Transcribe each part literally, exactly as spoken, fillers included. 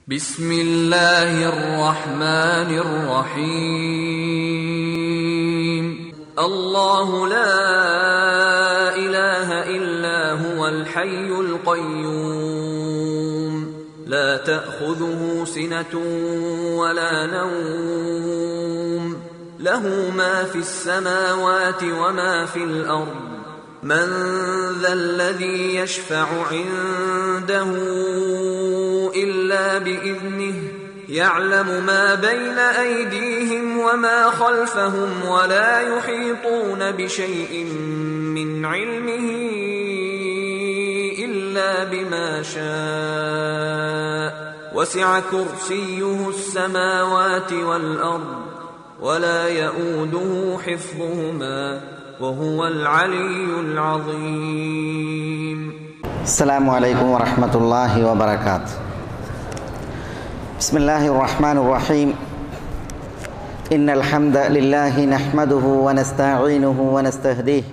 ബിസ്മില്ലാഹിർ റഹ്മാനിർ റഹീം. അല്ലാഹു ലാ ഇലാഹ ഇല്ലാ ഹുവൽ ഹയ്യുൽ ഖയ്യൂം ലാ തഅഖുദുഹു സിനതുൻ വലാ നൗം ലഹു മാ ഫിസ് സമാവാതി വമാ ഫിൽ അർദ് من ذا الذي يشفع عنده إلا بإذنه يعلم ما بين أيديهم وما خلفهم ولا يحيطون بشيء من علمه إلا بما شاء وسع كرسيه السماوات والأرض ولا يؤوده حفظهما وهو العلي العظيم. السلام عليكم ورحمة الله وبركاته. بسم الله الرحمن الرحيم. إن الحمد لله نحمده ونستعينه ونستهديه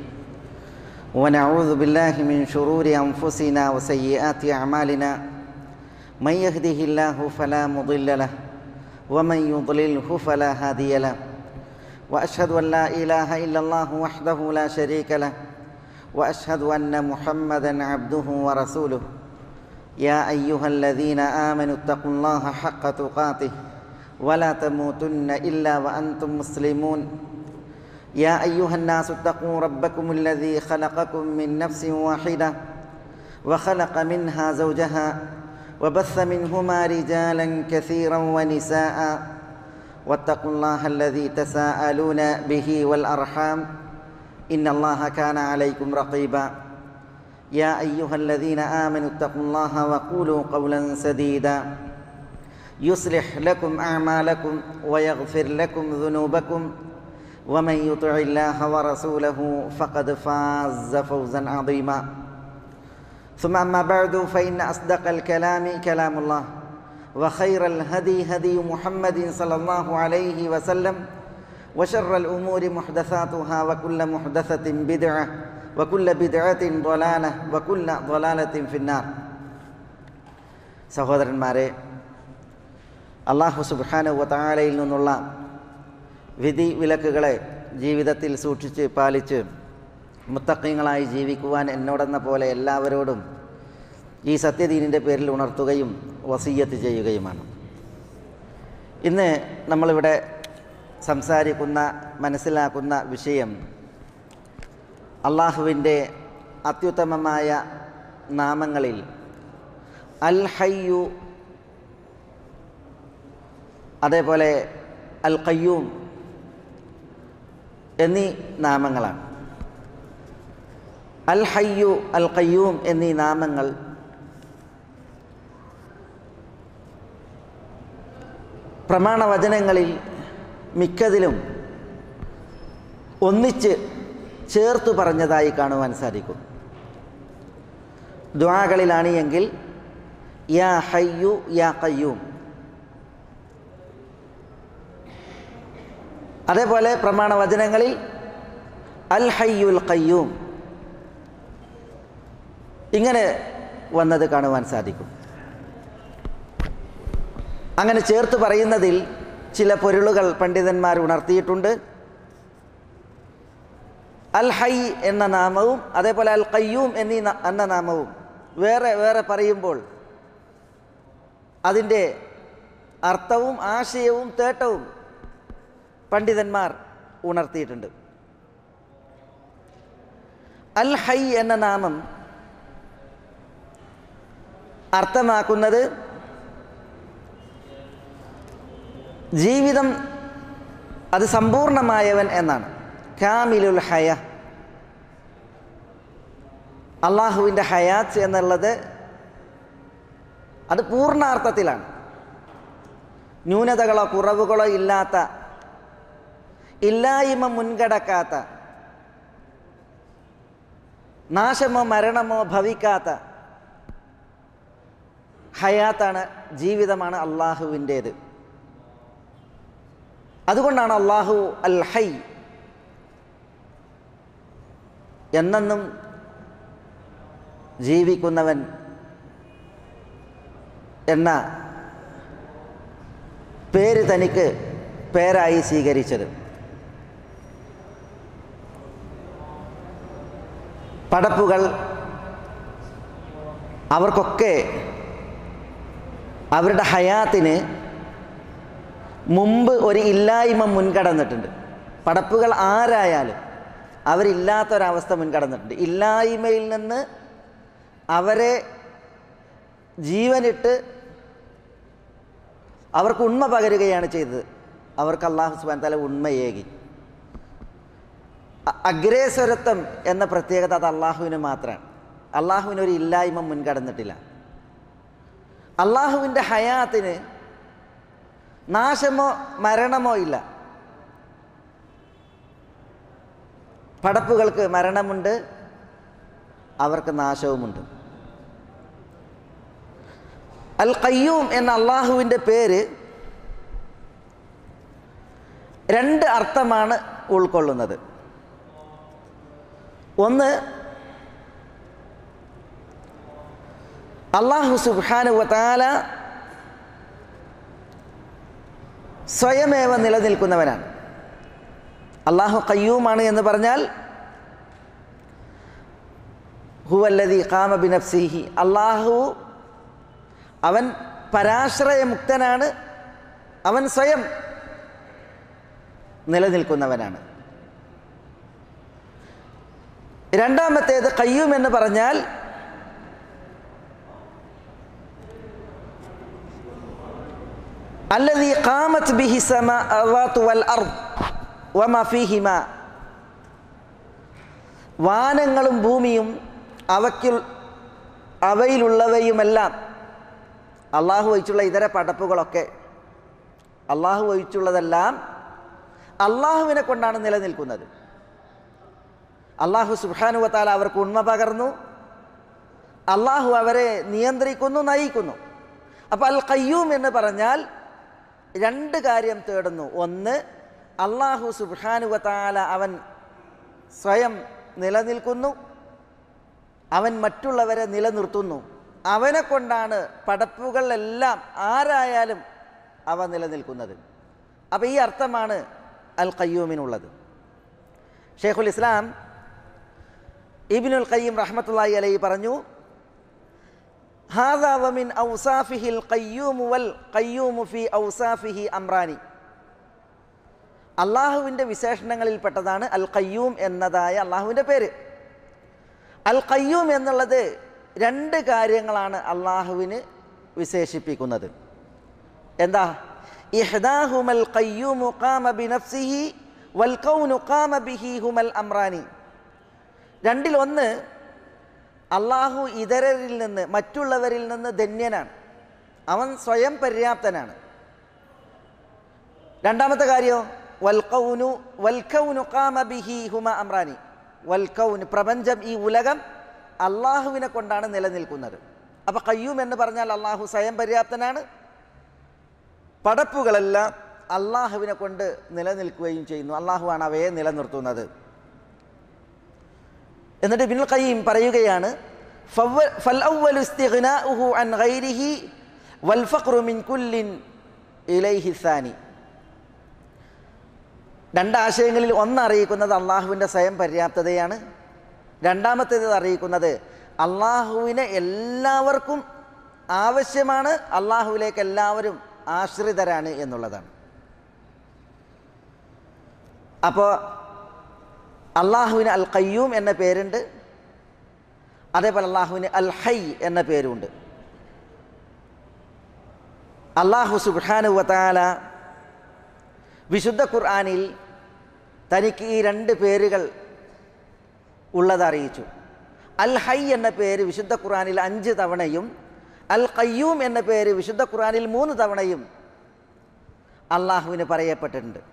ونعوذ بالله من شرور أنفسنا وسيئات أعمالنا. من يهده الله فلا مضل له ومن يضلله فلا هادي له. وأشهد أن لا إله إلا الله وحده لا شريك له وأشهد أن محمدًا عبده ورسوله. يا أيها الذين آمنوا اتقوا الله حق تقاته ولا تموتن إلا وأنتم مسلمون. يا أيها الناس اتقوا ربكم الذي خلقكم من نفس واحدة وخلق منها زوجها وبث منهما رجالا كثيرا ونساء واتقوا الله الذي تساءلون به والأرحام إن الله كان عليكم رقيبا. يا أيها الذين آمنوا اتقوا الله وقولوا قولا سديدا يصلح لكم أعمالكم ويغفر لكم ذنوبكم ومن يطع الله ورسوله فقد فاز فوزا عظيما. ثم أما بعد فإن أصدق الكلام كلام الله وخير الهدي هدي محمد صلى الله عليه وسلم وشر الأمور محدثاتها وكل محدثة بدعة وكل بدعة ضلالة وكل ضلالة في النار. സഹോദരന്മാരെ, അല്ലാഹു സുബ്ഹാനഹു വ തആലയിൽ നിന്നുള്ള വിധി വിലക്കുകളെ ജീവിതത്തിൽ സൂക്ഷിച്ച് പാലിച്ച് മുത്തഖീങ്ങളായി ജീവിക്കുവാൻ എന്നോടെന്ന പോലെ എല്ലാവരോടും ഈ സത്യദീനിൻ്റെ പേരിൽ ഉണർത്തുകയും വസിയ്യത്ത് ചെയ്യുകയുമാണ്. ഇന്ന് നമ്മളിവിടെ സംസാരിക്കുന്ന മനസ്സിലാക്കുന്ന വിഷയം അള്ളാഹുവിൻ്റെ അത്യുത്തമമായ നാമങ്ങളിൽ അൽ ഹയ്യു, അതേപോലെ അൽ ഖയ്യൂം എന്നീ നാമങ്ങളാണ്. അൽ ഹയ്യു, അൽ ഖയ്യൂം എന്നീ നാമങ്ങൾ പ്രമാണവചനങ്ങളിൽ മിക്കതിലും ഒന്നിച്ച് ചേർത്തു പറഞ്ഞതായി കാണുവാൻ സാധിക്കും. ദുആകളിലാണ് എങ്കിൽ യാ ഹയ്യു യാ ഖയ്യൂം, അതേപോലെ പ്രമാണവചനങ്ങളിൽ അൽ ഹയ്യുൽ ഖയ്യൂം ഇങ്ങനെ വന്നത് കാണുവാൻ സാധിക്കും. അങ്ങനെ ചേർത്ത് പറയുന്നതിൽ ചില പൊരുളുകൾ പണ്ഡിതന്മാർ ഉണർത്തിയിട്ടുണ്ട്. അൽ ഹൈ എന്ന നാമവും അതേപോലെ അൽ ഖയ്യൂം എന്നീ എന്ന നാമവും വേറെ വേറെ പറയുമ്പോൾ അതിൻ്റെ അർത്ഥവും ആശയവും തേട്ടവും പണ്ഡിതന്മാർ ഉണർത്തിയിട്ടുണ്ട്. അൽ ഹൈ എന്ന നാമം അർത്ഥമാക്കുന്നത് ജീവിതം അത് സമ്പൂർണമായവൻ എന്നാണ്. കാമിലുൽ ഹയ, അള്ളാഹുവിൻ്റെ ഹയാത്ത് എന്നുള്ളത് അത് പൂർണ്ണാർത്ഥത്തിലാണ്. ന്യൂനതകളോ കുറവുകളോ ഇല്ലാത്ത, ഇല്ലായ്മ മുൻകടക്കാത്ത, നാശമോ മരണമോ ഭവിക്കാത്ത ഹയാത്താണ്, ജീവിതമാണ് അള്ളാഹുവിൻ്റേത്. അതുകൊണ്ടാണ് അള്ളാഹു അൽ ഹൈ എന്നെന്നും ജീവിക്കുന്നവൻ എന്ന പേര് തനിക്ക് പേരായി സ്വീകരിച്ചത്. പടപ്പുകൾ അവർക്കൊക്കെ അവരുടെ ഹയാത്തിന് മുമ്പ് ഒരു ഇല്ലായ്മ മുൻകടന്നിട്ടുണ്ട്. പടപ്പുകൾ ആരായാലും അവരില്ലാത്തൊരവസ്ഥ മുൻകടന്നിട്ടുണ്ട്. ഇല്ലായ്മയിൽ നിന്ന് അവരെ ജീവനിട്ട് അവർക്ക് ഉണ്മ പകരുകയാണ് ചെയ്തത്. അവർക്ക് അല്ലാഹു സുബ്ഹാനഹു വ തആല ഉണ്മയേകി. അഗ്രേസരത്വം എന്ന പ്രത്യേകത അത് അള്ളാഹുവിന് മാത്രമാണ്. അള്ളാഹുവിനൊരു ഇല്ലായ്മ മുൻകടന്നിട്ടില്ല. അള്ളാഹുവിൻ്റെ ഹയാത്തിന് നാശമോ മരണമോ ഇല്ല. പടപ്പുകൾക്ക് മരണമുണ്ട്, അവർക്ക് നാശവുമുണ്ട്. അൽ ഖയ്യൂം എന്ന അള്ളാഹുവിൻ്റെ പേര് രണ്ട് അർത്ഥമാണ് ഉൾക്കൊള്ളുന്നത്. ഒന്ന്, അല്ലാഹു സുബ്ഹാനഹു വ തആല സ്വയമേവ നിലനിൽക്കുന്നവനാണ്. അല്ലാഹു ഖയ്യൂമാണ് എന്ന് പറഞ്ഞാൽ ഹുവല്ലദീ ഖാമ ബിനഫ്സിഹി, അല്ലാഹു അവൻ പരാശ്രയമുക്തനാണ്, അവൻ സ്വയം നിലനിൽക്കുന്നവനാണ്. രണ്ടാമത്തേത് ഖയ്യൂം എന്ന് പറഞ്ഞാൽ അല്ലദീ ഖാമത് ബിഹി സമാവാതു വൽ അർദ് വമാ ഫീഹിമാ, വാനങ്ങളും ഭൂമിയും അവയ്ക്കു അവയിലുള്ളവയുമെല്ലാം, അള്ളാഹു ഒഴിച്ചുള്ള ഇതര പടപ്പുകളൊക്കെ, അള്ളാഹു ഒഴിച്ചുള്ളതെല്ലാം അള്ളാഹുവിനെ കൊണ്ടാണ് നിലനിൽക്കുന്നത്. അള്ളാഹു സുബ്ഹാനഹു വ തആല അവർക്ക് ഉണ്മ പകർന്നു, അള്ളാഹു അവരെ നിയന്ത്രിക്കുന്നു, നയിക്കുന്നു. അപ്പോൾ അൽ ഖയ്യൂം എന്ന് പറഞ്ഞാൽ രണ്ട് കാര്യം തേടുന്നു. ഒന്ന്, അള്ളാഹു സുബ്ഹാനഹു വ തആല അവൻ സ്വയം നിലനിൽക്കുന്നു, അവൻ മറ്റുള്ളവരെ നിലനിർത്തുന്നു, അവനെ കൊണ്ടാണ് പടപ്പുകളെല്ലാം ആരായാലും അവ നിലനിൽക്കുന്നത്. അപ്പോൾ ഈ അർത്ഥമാണ് അൽ ഖയ്യൂമിനുള്ളത്. ഷെയ്ഖുൽ ഇസ്ലാം ഇബ്നുൽ ഖയ്യിം റഹ്മത്തുള്ളാഹി അലൈഹി പറഞ്ഞു, ഹാദാ വമിൻ ഔസാഫിഹിൽ ഖയ്യൂം വൽ ഖയ്യൂമു ഫീ ഔസാഫിഹി അംറാനി, അള്ളാഹുവിൻ്റെ വിശേഷണങ്ങളിൽപ്പെട്ടതാണ് അൽ ഖയ്യൂം എന്നതായ അള്ളാഹുവിൻ്റെ പേര്. അൽ ഖയ്യൂം എന്നുള്ളത് രണ്ട് കാര്യങ്ങളാണ് അള്ളാഹുവിന് വിശേഷിപ്പിക്കുന്നത്. എന്താ? ഇഹ്ദാഹുമൽ ഖയ്യൂമു ഖാമ ബിനഫ്സിഹി വൽ കൗനു ഖാമ ബിഹി ഹുമൽ അംറാനി. രണ്ടിലൊന്ന്, അള്ളാഹു ഇതരരിൽ നിന്ന്, മറ്റുള്ളവരിൽ നിന്ന് ധന്യനാണ്, അവൻ സ്വയം പര്യാപ്തനാണ്. രണ്ടാമത്തെ കാര്യം വൽ കൗനു വൽ കൗനു ഖാമ ബിഹി ഹുമ അംറാനി. വൽ കൗൻ, പ്രപഞ്ചം, ഈ ഉലകം അള്ളാഹുവിനെ കൊണ്ടാണ് നിലനിൽക്കുന്നത്. അപ്പോൾ ഖയ്യൂം എന്ന് പറഞ്ഞാൽ അള്ളാഹു സ്വയം പര്യാപ്തനാണ്, പടപ്പുകളെല്ലാം അള്ളാഹുവിനെ കൊണ്ട് നിലനിൽക്കുകയും ചെയ്യുന്നു, അള്ളാഹുവാണ് അവയെ നിലനിർത്തുന്നത്. എന്നിട്ട് ഇബ്നുൽ ഖയ്യിം പറയുകയാണ്, ഫൽ അവ്വലു ഇസ്തിഗ്നാഉഹു അൻ ഗൈരിഹി വൽ ഫഖ്റു മിൻ കുല്ലിൻ ഇലൈഹി സാനി. രണ്ടാശയങ്ങളിൽ ഒന്ന് അറിയിക്കുന്നത് അള്ളാഹുവിൻ്റെ സ്വയം പര്യാപ്തതയാണ്. രണ്ടാമത്തേത് അറിയിക്കുന്നത് അള്ളാഹുവിനെ എല്ലാവർക്കും ആവശ്യമാണ്, അള്ളാഹുവിലേക്ക് എല്ലാവരും ആശ്രിതരാണ് എന്നുള്ളതാണ്. അപ്പോൾ അള്ളാഹുവിന് അൽ ഖയ്യൂം എന്ന പേരുണ്ട്, അതേപോലെ അള്ളാഹുവിന് അൽ ഹൈ എന്ന പേരുണ്ട്. അള്ളാഹു സുബ്ഹാനഹു വ തആല വിശുദ്ധ ഖുർആനിൽ തനിക്ക് ഈ രണ്ട് പേരുകൾ ഉള്ളതറിയിച്ചു. അൽ ഹൈ എന്ന പേര് വിശുദ്ധ ഖുർആനിൽ അഞ്ച് തവണയും അൽ ഖയ്യൂം എന്ന പേര് വിശുദ്ധ ഖുർആനിൽ മൂന്ന് തവണയും അള്ളാഹുവിന് പറയപ്പെട്ടിട്ടുണ്ട്.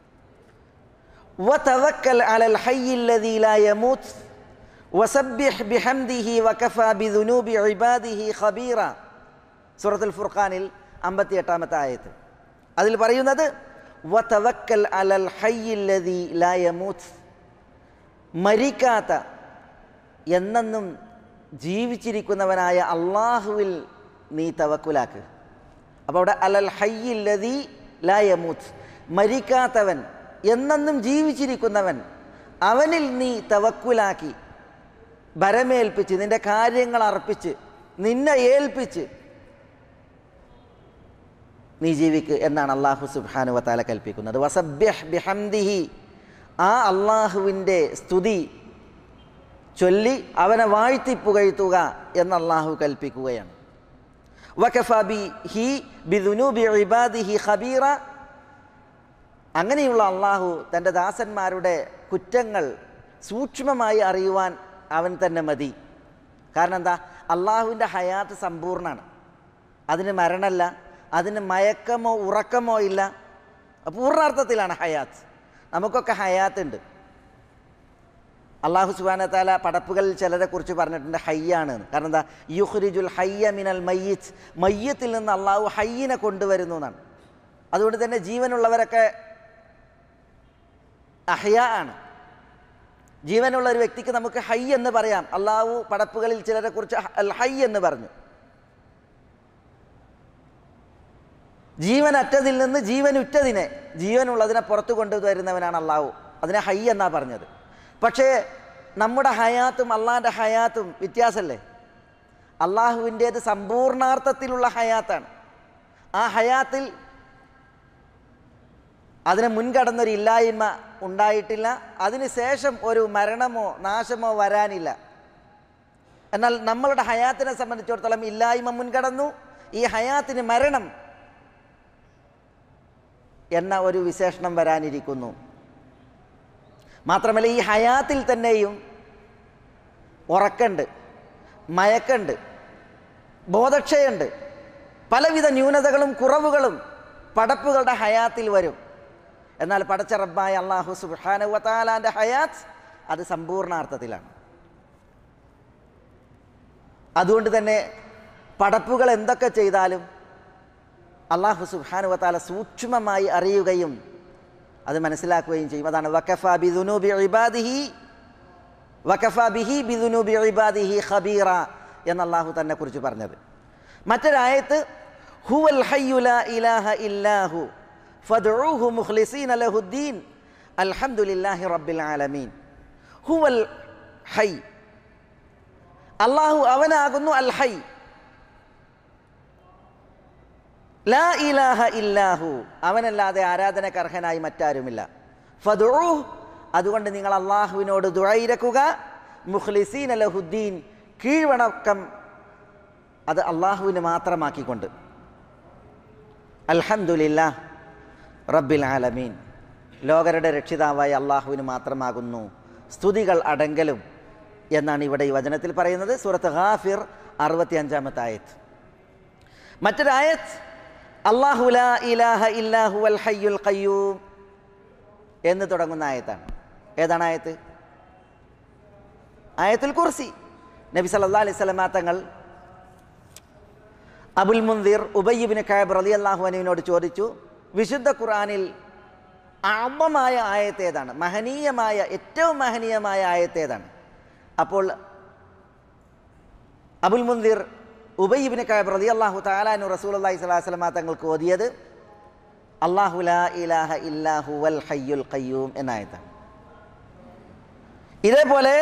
വതവക്കൽ അലൽ ഹയ്യില്ലദീ ലാ യമൂത്ത് വസബ്ബിഹ് ബിഹംദിഹി വകഫാ ബിദുനൂബി ഇബാദിഹി ഖബീറ. സൂറത്തുൽ ഫുർഖാനിൽ അമ്പത്തിയെട്ടാമത്തെ ആയത്ത്. അതിൽ പറയുന്നത് വതവക്കൽ അലൽ ഹയ്യില്ലദീ ലാ യമൂത്ത്, മരിക്കാത്ത എന്നെന്നും ജീവിച്ചിരിക്കുന്നവനായ അള്ളാഹുവിൽ നീ തവക്കുലാക്ക്. അപ്പോൾ അവിടെ അലൽ ഹയ്യില്ലദീ ലാ യമൂത്ത്, മരിക്കാത്തവൻ, എന്നെന്നും ജീവിച്ചിരിക്കുന്നവൻ, അവനിൽ നീ തവക്കുലാക്കി ഭരമേൽപ്പിച്ച് നിന്റെ കാര്യങ്ങൾ അർപ്പിച്ച് നിന്നെ ഏൽപ്പിച്ച് നീ ജീവിക്ക് എന്നാണ് അല്ലാഹു സുബ്ഹാനഹു വ തആല കൽപ്പിക്കുന്നത്. വസബ്ബിഹ് ബിഹംദിഹി, ആ അള്ളാഹുവിൻ്റെ സ്തുതി ചൊല്ലി അവനെ വാഴ്ത്തിപ്പുകഴ്ത്തുക എന്ന് അള്ളാഹു കൽപ്പിക്കുകയാണ്. വകഫാ ബിഹി ബിദുനൂബി ഇബാദിഹി ഖബീറ, അങ്ങനെയുള്ള അള്ളാഹു തൻ്റെ ദാസന്മാരുടെ കുറ്റങ്ങൾ സൂക്ഷ്മമായി അറിയുവാൻ അവൻ തന്നെ മതി. കാരണം എന്താ? അള്ളാഹുവിൻ്റെ ഹയാത്ത് സമ്പൂർണ്ണമാണ്. അതിന് മരണമല്ല, അതിന് മയക്കമോ ഉറക്കമോ ഇല്ല. പൂർണ്ണാർത്ഥത്തിലാണ് ഹയാത്ത്. നമുക്കൊക്കെ ഹയാത്തുണ്ട്. അള്ളാഹു സുബ്ഹാനഹു വ തആല പടപ്പുകളിൽ ചിലരെ കുറിച്ച് പറഞ്ഞിട്ടുണ്ട് ഹയ്യാണ്. കാരണം എന്താ? യുഖ്രിജുൽ ഹയ്യ മിനൽ മയ്യിത്ത്, മയ്യത്തിൽ നിന്ന് അള്ളാഹു ഹയ്യിനെ കൊണ്ടുവരുന്നു എന്നാണ്. അതുകൊണ്ട് തന്നെ ജീവനുള്ളവരൊക്കെ അഹ്യ ആണ്. ജീവനുള്ള ഒരു വ്യക്തിക്ക് നമുക്ക് ഹയ്യ് എന്ന് പറയാം. അള്ളാഹു പടപ്പുകളിൽ ചിലരെ കുറിച്ച് അൽ ഹയ്യ് എന്ന് പറഞ്ഞു. ജീവനറ്റതിൽ നിന്ന് ജീവനുറ്റതിനെ, ജീവനുള്ളതിനെ പുറത്തു കൊണ്ടുവരുന്നവനാണ് അള്ളാഹു. അതിനെ ഹയ്യ് എന്നാ പറഞ്ഞത്. പക്ഷേ നമ്മുടെ ഹയാത്തും അള്ളാഹിൻ്റെ ഹയാത്തും വ്യത്യാസമല്ലേ? അള്ളാഹുവിൻ്റേത് സമ്പൂർണാർത്ഥത്തിലുള്ള ഹയാത്താണ്. ആ ഹയാത്തിൽ അതിന് മുൻകടന്നൊരു ഇല്ലായ്മ ഉണ്ടായിട്ടില്ല. അതിന് ശേഷം ഒരു മരണമോ നാശമോ വരാനില്ല. എന്നാൽ നമ്മളുടെ ഹയാത്തിനെ സംബന്ധിച്ചിടത്തോളം ഇല്ലായ്മ മുൻകടന്നു. ഈ ഹയാത്തിന് മരണം എന്ന ഒരു വിശേഷണം വരാനിരിക്കുന്നു. മാത്രമല്ല ഈ ഹയാത്തിൽ തന്നെയും ഉറക്കമുണ്ട്, മയക്കുണ്ട്, ബോധക്ഷയുണ്ട്. പലവിധ ന്യൂനതകളും കുറവുകളും പടപ്പുകളുടെ ഹയാത്തിൽ വരും. എന്നാൽ പടച്ച റബ്ബായ അല്ലാഹു സുബ്ഹാനഹു വ തആലാന്റെ ഹയാത്ത് അത് സമ്പൂർണ്ണാർത്ഥത്തിലാണ്. അതുകൊണ്ട് തന്നെ പടപ്പുകൾ എന്തൊക്കെ ചെയ്താലും അല്ലാഹു സുബ്ഹാനഹു വ തആല സൂക്ഷ്മമായി അറിയുകയും അത് മനസ്സിലാക്കുകയും ചെയ്യും. അതാണ് വകഫാ ബിദുനൂബി ഇബാദിഹി വകഫാ ബിഹി ബിദുനൂബി ഇബാദിഹി ഖബീറ എന്ന് അല്ലാഹു തന്നെ കുറിച്ച് പറഞ്ഞത്. മറ്റൊരായത്ത് ഹുവൽ ഹയ്യു ലാ ഇലാഹ ഇല്ലാഹു ഫദ്ഉഹു മുഖ്ലിസീന ലഹുദ്ദീൻ അൽഹംദുലില്ലാഹി റബ്ബിൽ ആലമീൻ. ഹുവൽ ഹൈ, അല്ലാഹു അവനാകുന്നു അൽ ഹൈ. ലാ ഇലാഹ ഇല്ലാഹു, അവനല്ലാതെ ആരാധനക്ക് അർഹനായി മറ്റാരുമില്ല. ഫദ്ഉഹു, അതുകൊണ്ട് നിങ്ങൾ അള്ളാഹുവിനോട് ദുആയിരക്കുക. മുഖ്ലിസീന ലഹുദ്ദീൻ, കീഴ്വണക്കം അത് അള്ളാഹുവിന് മാത്രമാക്കിക്കൊണ്ട്. അൽഹംദുലില്ലാഹ് റബ്ബിൽ ആലമീൻ, ലോകരുടെ രക്ഷിതാവായ അള്ളാഹുവിന് മാത്രമാകുന്നു സ്തുതികൾ അടങ്കലും എന്നാണ് ഇവിടെ ഈ വചനത്തിൽ പറയുന്നത്. സൂറത്ത് ഗാഫിർ അറുപത്തി അഞ്ചാമത്തെ ആയത്ത്. മറ്റൊരായത്ത് അല്ലാഹു ലാ ഇലാഹ ഇല്ലാ ഹുവൽ ഹയ്യുൽ ഖയ്യൂം എന്ന് തുടങ്ങുന്ന ആയത്താണ്. ഏതാണ് ആയത്ത്? ആയത്തുൽ കുർസി. നബി സല്ലല്ലാഹു അലൈഹി വസല്ലം തങ്ങൾ അബുൽ മുൻദിർ ഉബയ്യ് ഇബ്നു കഅബ് റളിയല്ലാഹു അൻഹുവിനോട് ചോദിച്ചു, വിശുദ്ധ ഖുർആനിൽ അഅ്ളമായ ആയത്ത് ഏതാണ്? മഹനീയമായ, ഏറ്റവും മഹനീയമായ ആയത്ത് ഏതാണ്? അപ്പോൾ അബുൽ മുൻദിർ ഉബയ്യ് ഇബ്നു കഅബ് റളിയല്ലാഹു തആല അൻഹു റസൂലുള്ളാഹി സ്വല്ലല്ലാഹു അലൈഹി വസല്ലം തങ്ങൾക്ക് ഓതിയത് അല്ലാഹു ലാ ഇലാഹ ഇല്ലാ ഹുവൽ ഹയ്യുൽ ഖയ്യൂം എന്ന ആയത്താണ്. ഇതേപോലെ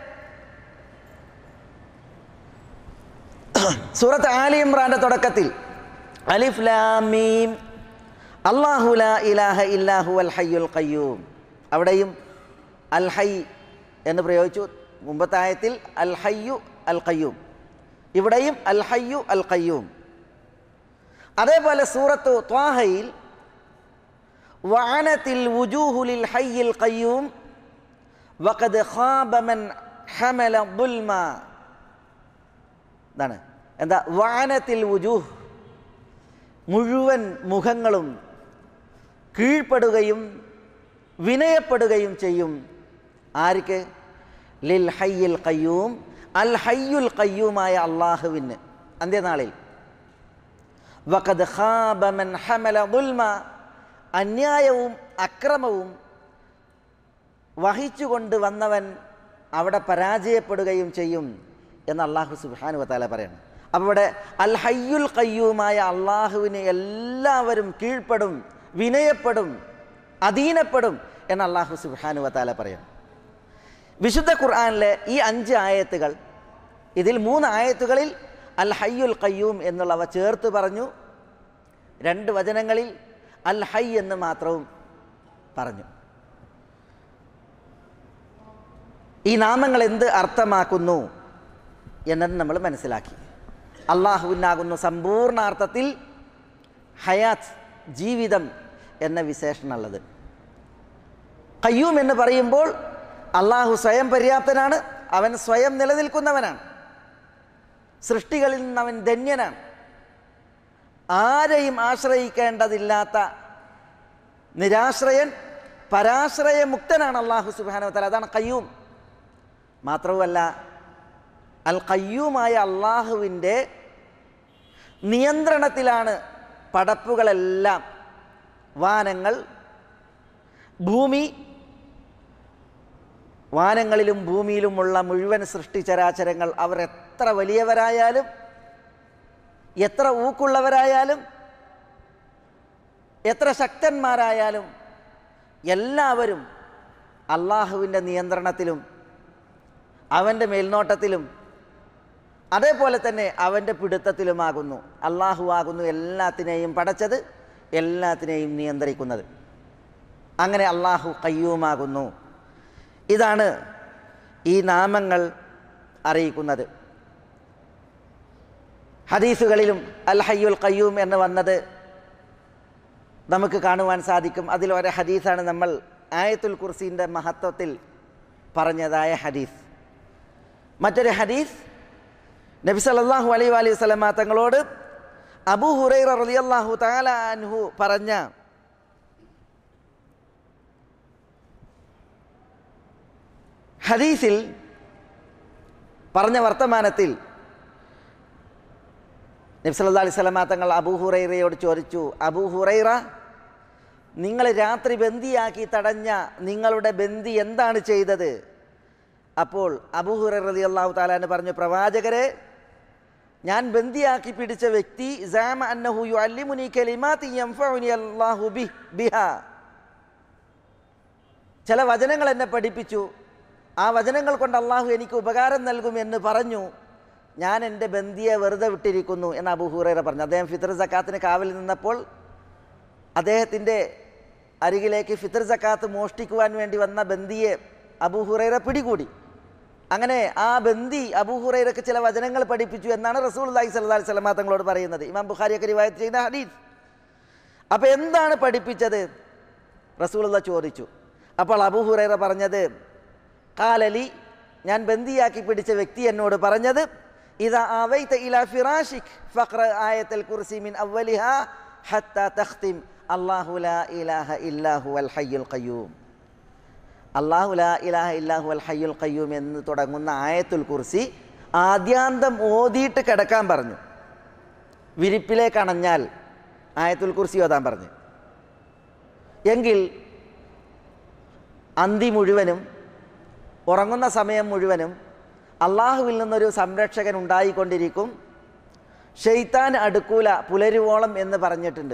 സൂറത്ത് ആലി ഇംറാന്റെ തുടക്കത്തിൽ അലിഫ് ലാം മീം അല്ലാഹു ലാ ഇലാഹ ഇല്ലാ ഹുവൽ ഹയ്യുൽ ഖയ്യൂം, അവിടെയും അൽ ഹയ്യ് എന്ന് പ്രയോഗിച്ചു. മുമ്പത്തെ ആയത്തിൽ അൽ ഹയ്യു അൽ ഖയ്യൂം, ഇവിടെയും അൽ ഹയ്യു അൽ ഖയ്യൂം. അതേപോലെ സൂറത്തു ത്വാഹയിൽ വഅനത്തിൽ വുജൂഹു ലിൽ ഹയ്യിൽ ഖയ്യൂം വഖദ് ഖാബ മൻ ഹമല ദുൽമ. എന്താണ്? എന്താ? വഅനത്തിൽ വുജൂഹ്, മുഴുവൻ മുഖങ്ങളും കീഴ്പ്പെടുകയും വിനയപ്പെടുകയും ചെയ്യും. ആർക്ക്? ലിൽ ഹയ്യിൽ ഖയ്യൂം, അൽ ഹയ്യുൽ ഖയ്യൂമായ അള്ളാഹുവിന് അന്ത്യനാളിൽ. വഖദ് ഖാബ മൻ ഹമല ദുൽമ, അന്യായവും അക്രമവും വഹിച്ചുകൊണ്ട് വന്നവൻ അവിടെ പരാജയപ്പെടുകയും ചെയ്യും എന്ന് അല്ലാഹു സുബ്ഹാനഹു വ തആല പറയണം. അപ്പോൾ ഇവിടെ അൽ ഹയ്യുൽ ഖയ്യൂമായ അള്ളാഹുവിന് എല്ലാവരും കീഴ്പ്പെടും, വിനയപ്പെടും, അധീനപ്പെടും എന്ന് അല്ലാഹു സുബ്ഹാനഹു വ തആല പറയും. വിശുദ്ധ ഖുർആനിലെ ഈ അഞ്ച് ആയത്തുകൾ, ഇതിൽ മൂന്ന് ആയത്തുകളിൽ അൽ ഹയ്യുൽ ഖയ്യൂം എന്നുള്ളവ ചേർത്ത് പറഞ്ഞു. രണ്ട് വചനങ്ങളിൽ അൽ ഹയ്യ് എന്ന് മാത്രവും പറഞ്ഞു. ഈ നാമങ്ങൾ എന്ത് അർത്ഥമാക്കുന്നു എന്നത് നമ്മൾ മനസ്സിലാക്കി. അള്ളാഹുവിനാകുന്നു സമ്പൂർണ്ണാർത്ഥത്തിൽ ഹയാത്ത്, ജീവിതം എന്ന വിശേഷണമുള്ളത്. ഖയ്യൂം എന്ന് പറയുമ്പോൾ അള്ളാഹു സ്വയം പര്യാപ്തനാണ്, അവൻ സ്വയം നിലനിൽക്കുന്നവനാണ്, സൃഷ്ടികളിൽ നിന്ന് അവൻ ധന്യനാണ്, ആരെയും ആശ്രയിക്കേണ്ടതില്ലാത്ത നിരാശ്രയൻ, പരാശ്രയമുക്തനാണ് അള്ളാഹു സുബ്ഹാനഹു വ തആല. അതാണ് ഖയ്യൂം. മാത്രവുമല്ല, അൽ ഖയ്യൂമായ അള്ളാഹുവിൻ്റെ നിയന്ത്രണത്തിലാണ് പടപ്പുകളെല്ലാം. വാനങ്ങൾ, ഭൂമി, വാനങ്ങളിലും ഭൂമിയിലുമുള്ള മുഴുവൻ സൃഷ്ടിചരാചരങ്ങൾ, അവർ എത്ര വലിയവരായാലും എത്ര ഊക്കുള്ളവരായാലും എത്ര ശക്തന്മാരായാലും എല്ലാവരും അള്ളാഹുവിൻ്റെ നിയന്ത്രണത്തിലും അവൻ്റെ മേൽനോട്ടത്തിലും അതേപോലെ തന്നെ അവൻ്റെ പിടുത്തത്തിലുമാകുന്നു. അള്ളാഹു ആകുന്നു എല്ലാത്തിനെയും പടച്ചത്, എല്ലാത്തിനെയും നിയന്ത്രിക്കുന്നത്. അങ്ങനെ അള്ളാഹു ഖയ്യൂമാകുന്നു. ഇതാണ് ഈ നാമങ്ങൾ അറിയിക്കുന്നത്. ഹദീസുകളിലും അൽ ഹയ്യുൽ ഖയ്യൂം എന്ന് വന്നത് നമുക്ക് കാണുവാൻ സാധിക്കും. അതിലൊരു ഹദീസാണ് നമ്മൾ ആയത്തുൽ കുർസിൻ്റെ മഹത്വത്തിൽ പറഞ്ഞതായ ഹദീസ്. മറ്റൊരു ഹദീസ്, നബി സല്ലല്ലാഹു അലൈഹി വസല്ലം വസല്ലമ തങ്ങളോട് അബൂ ഹുറൈറ റളിയല്ലാഹു തആല അൻഹു പറഞ്ഞ ഹദീസിൽ പറഞ്ഞ വർത്തമാനത്തിൽ നബി സല്ലല്ലാഹു അലൈഹി വസല്ലമ തങ്ങൾ അബൂ ഹുറൈറയോട് ചോദിച്ചു, അബൂ ഹുറൈറ, നിങ്ങൾ രാത്രി ബന്ദിയാക്കി തടഞ്ഞ നിങ്ങളുടെ ബന്ദി എന്താണ് ചെയ്തത്? അപ്പോൾ അബൂ ഹുറൈറ റളിയല്ലാഹു തആല അൻഹു പറഞ്ഞു, പ്രവാചകരെ, ഞാൻ ബന്ദിയാക്കി പിടിച്ച വ്യക്തി സഅമ അന്നഹു യുഅല്ലിമുനി കലിമാതി യൻഫഉനി അല്ലാഹു ബിഹാ, ചില വചനങ്ങൾ എന്നെ പഠിപ്പിച്ചു, ആ വചനങ്ങൾ കൊണ്ട് അള്ളാഹു എനിക്ക് ഉപകാരം നൽകുമെന്ന് പറഞ്ഞു. ഞാൻ എൻ്റെ ബന്ദിയെ വെറുതെ വിട്ടിരിക്കുന്നു എന്ന് അബൂ ഹുറൈറ പറഞ്ഞു. അദ്ദേഹം ഫിത്ർ സക്കാത്തിന് കാവൽ നിന്നപ്പോൾ അദ്ദേഹത്തിൻ്റെ അരികിലേക്ക് ഫിത്ർ സക്കാത്ത് മോഷ്ടിക്കുവാൻ വേണ്ടി വന്ന ബന്ദിയെ അബൂ ഹുറൈറ പിടികൂടി. അങ്ങനെ ആ ബന്ദി അബൂ ഹുറൈറക്ക് ചില വചനങ്ങൾ പഠിപ്പിച്ചു എന്നാണ് റസൂലുള്ളാഹി സ്വല്ലല്ലാഹു അലൈഹി വസല്ലം തങ്ങളോട് പറയുന്നത്. ഇമാം ബുഖാരിയൊക്കെ റിവായത്ത് ചെയ്യുന്ന ഹദീസ്. അപ്പോൾ എന്താണ് പഠിപ്പിച്ചത്? റസൂലുള്ളാഹി ചോദിച്ചു. അപ്പോൾ അബൂ ഹുറൈറ പറഞ്ഞത്, ഖാലലി, ഞാൻ ബന്ദിയാക്കി പിടിച്ച വ്യക്തി എന്നോട് പറഞ്ഞത്, ഇദാ ആവൈത ഇലാ ഫിറാഷിക് ഫഖ്റ ആയത്തുൽ കുർസി മിൻ അവ്വലിഹാ ഹത്താ തഖ്തിം അല്ലാഹു ലാ ഇലാഹ ഇല്ലാ ഹുവൽ ഹയ്യുൽ ഖയ്യൂം. അല്ലാഹു ലാ ഇലാഹ ഇല്ലാ ഹുവൽ ഹയ്യുൽ ഖയ്യൂം എന്ന് തുടങ്ങുന്ന ആയത്തുൽ കുർസി ആദ്യാന്തം ഓതിയിട്ട് കിടക്കാൻ പറഞ്ഞു. വിരിപ്പിലേക്ക് അണഞ്ഞാൽ ആയത്തുൽ കുർസി ഓതാൻ പറഞ്ഞു. എങ്കിൽ അന്തി മുഴുവനും, ഉറങ്ങുന്ന സമയം മുഴുവനും അള്ളാഹുവിൽ നിന്നൊരു സംരക്ഷകൻ ഉണ്ടായിക്കൊണ്ടിരിക്കും, ശൈത്താൻ അടുക്കൂല പുലരുവോളം എന്ന് പറഞ്ഞിട്ടുണ്ട്.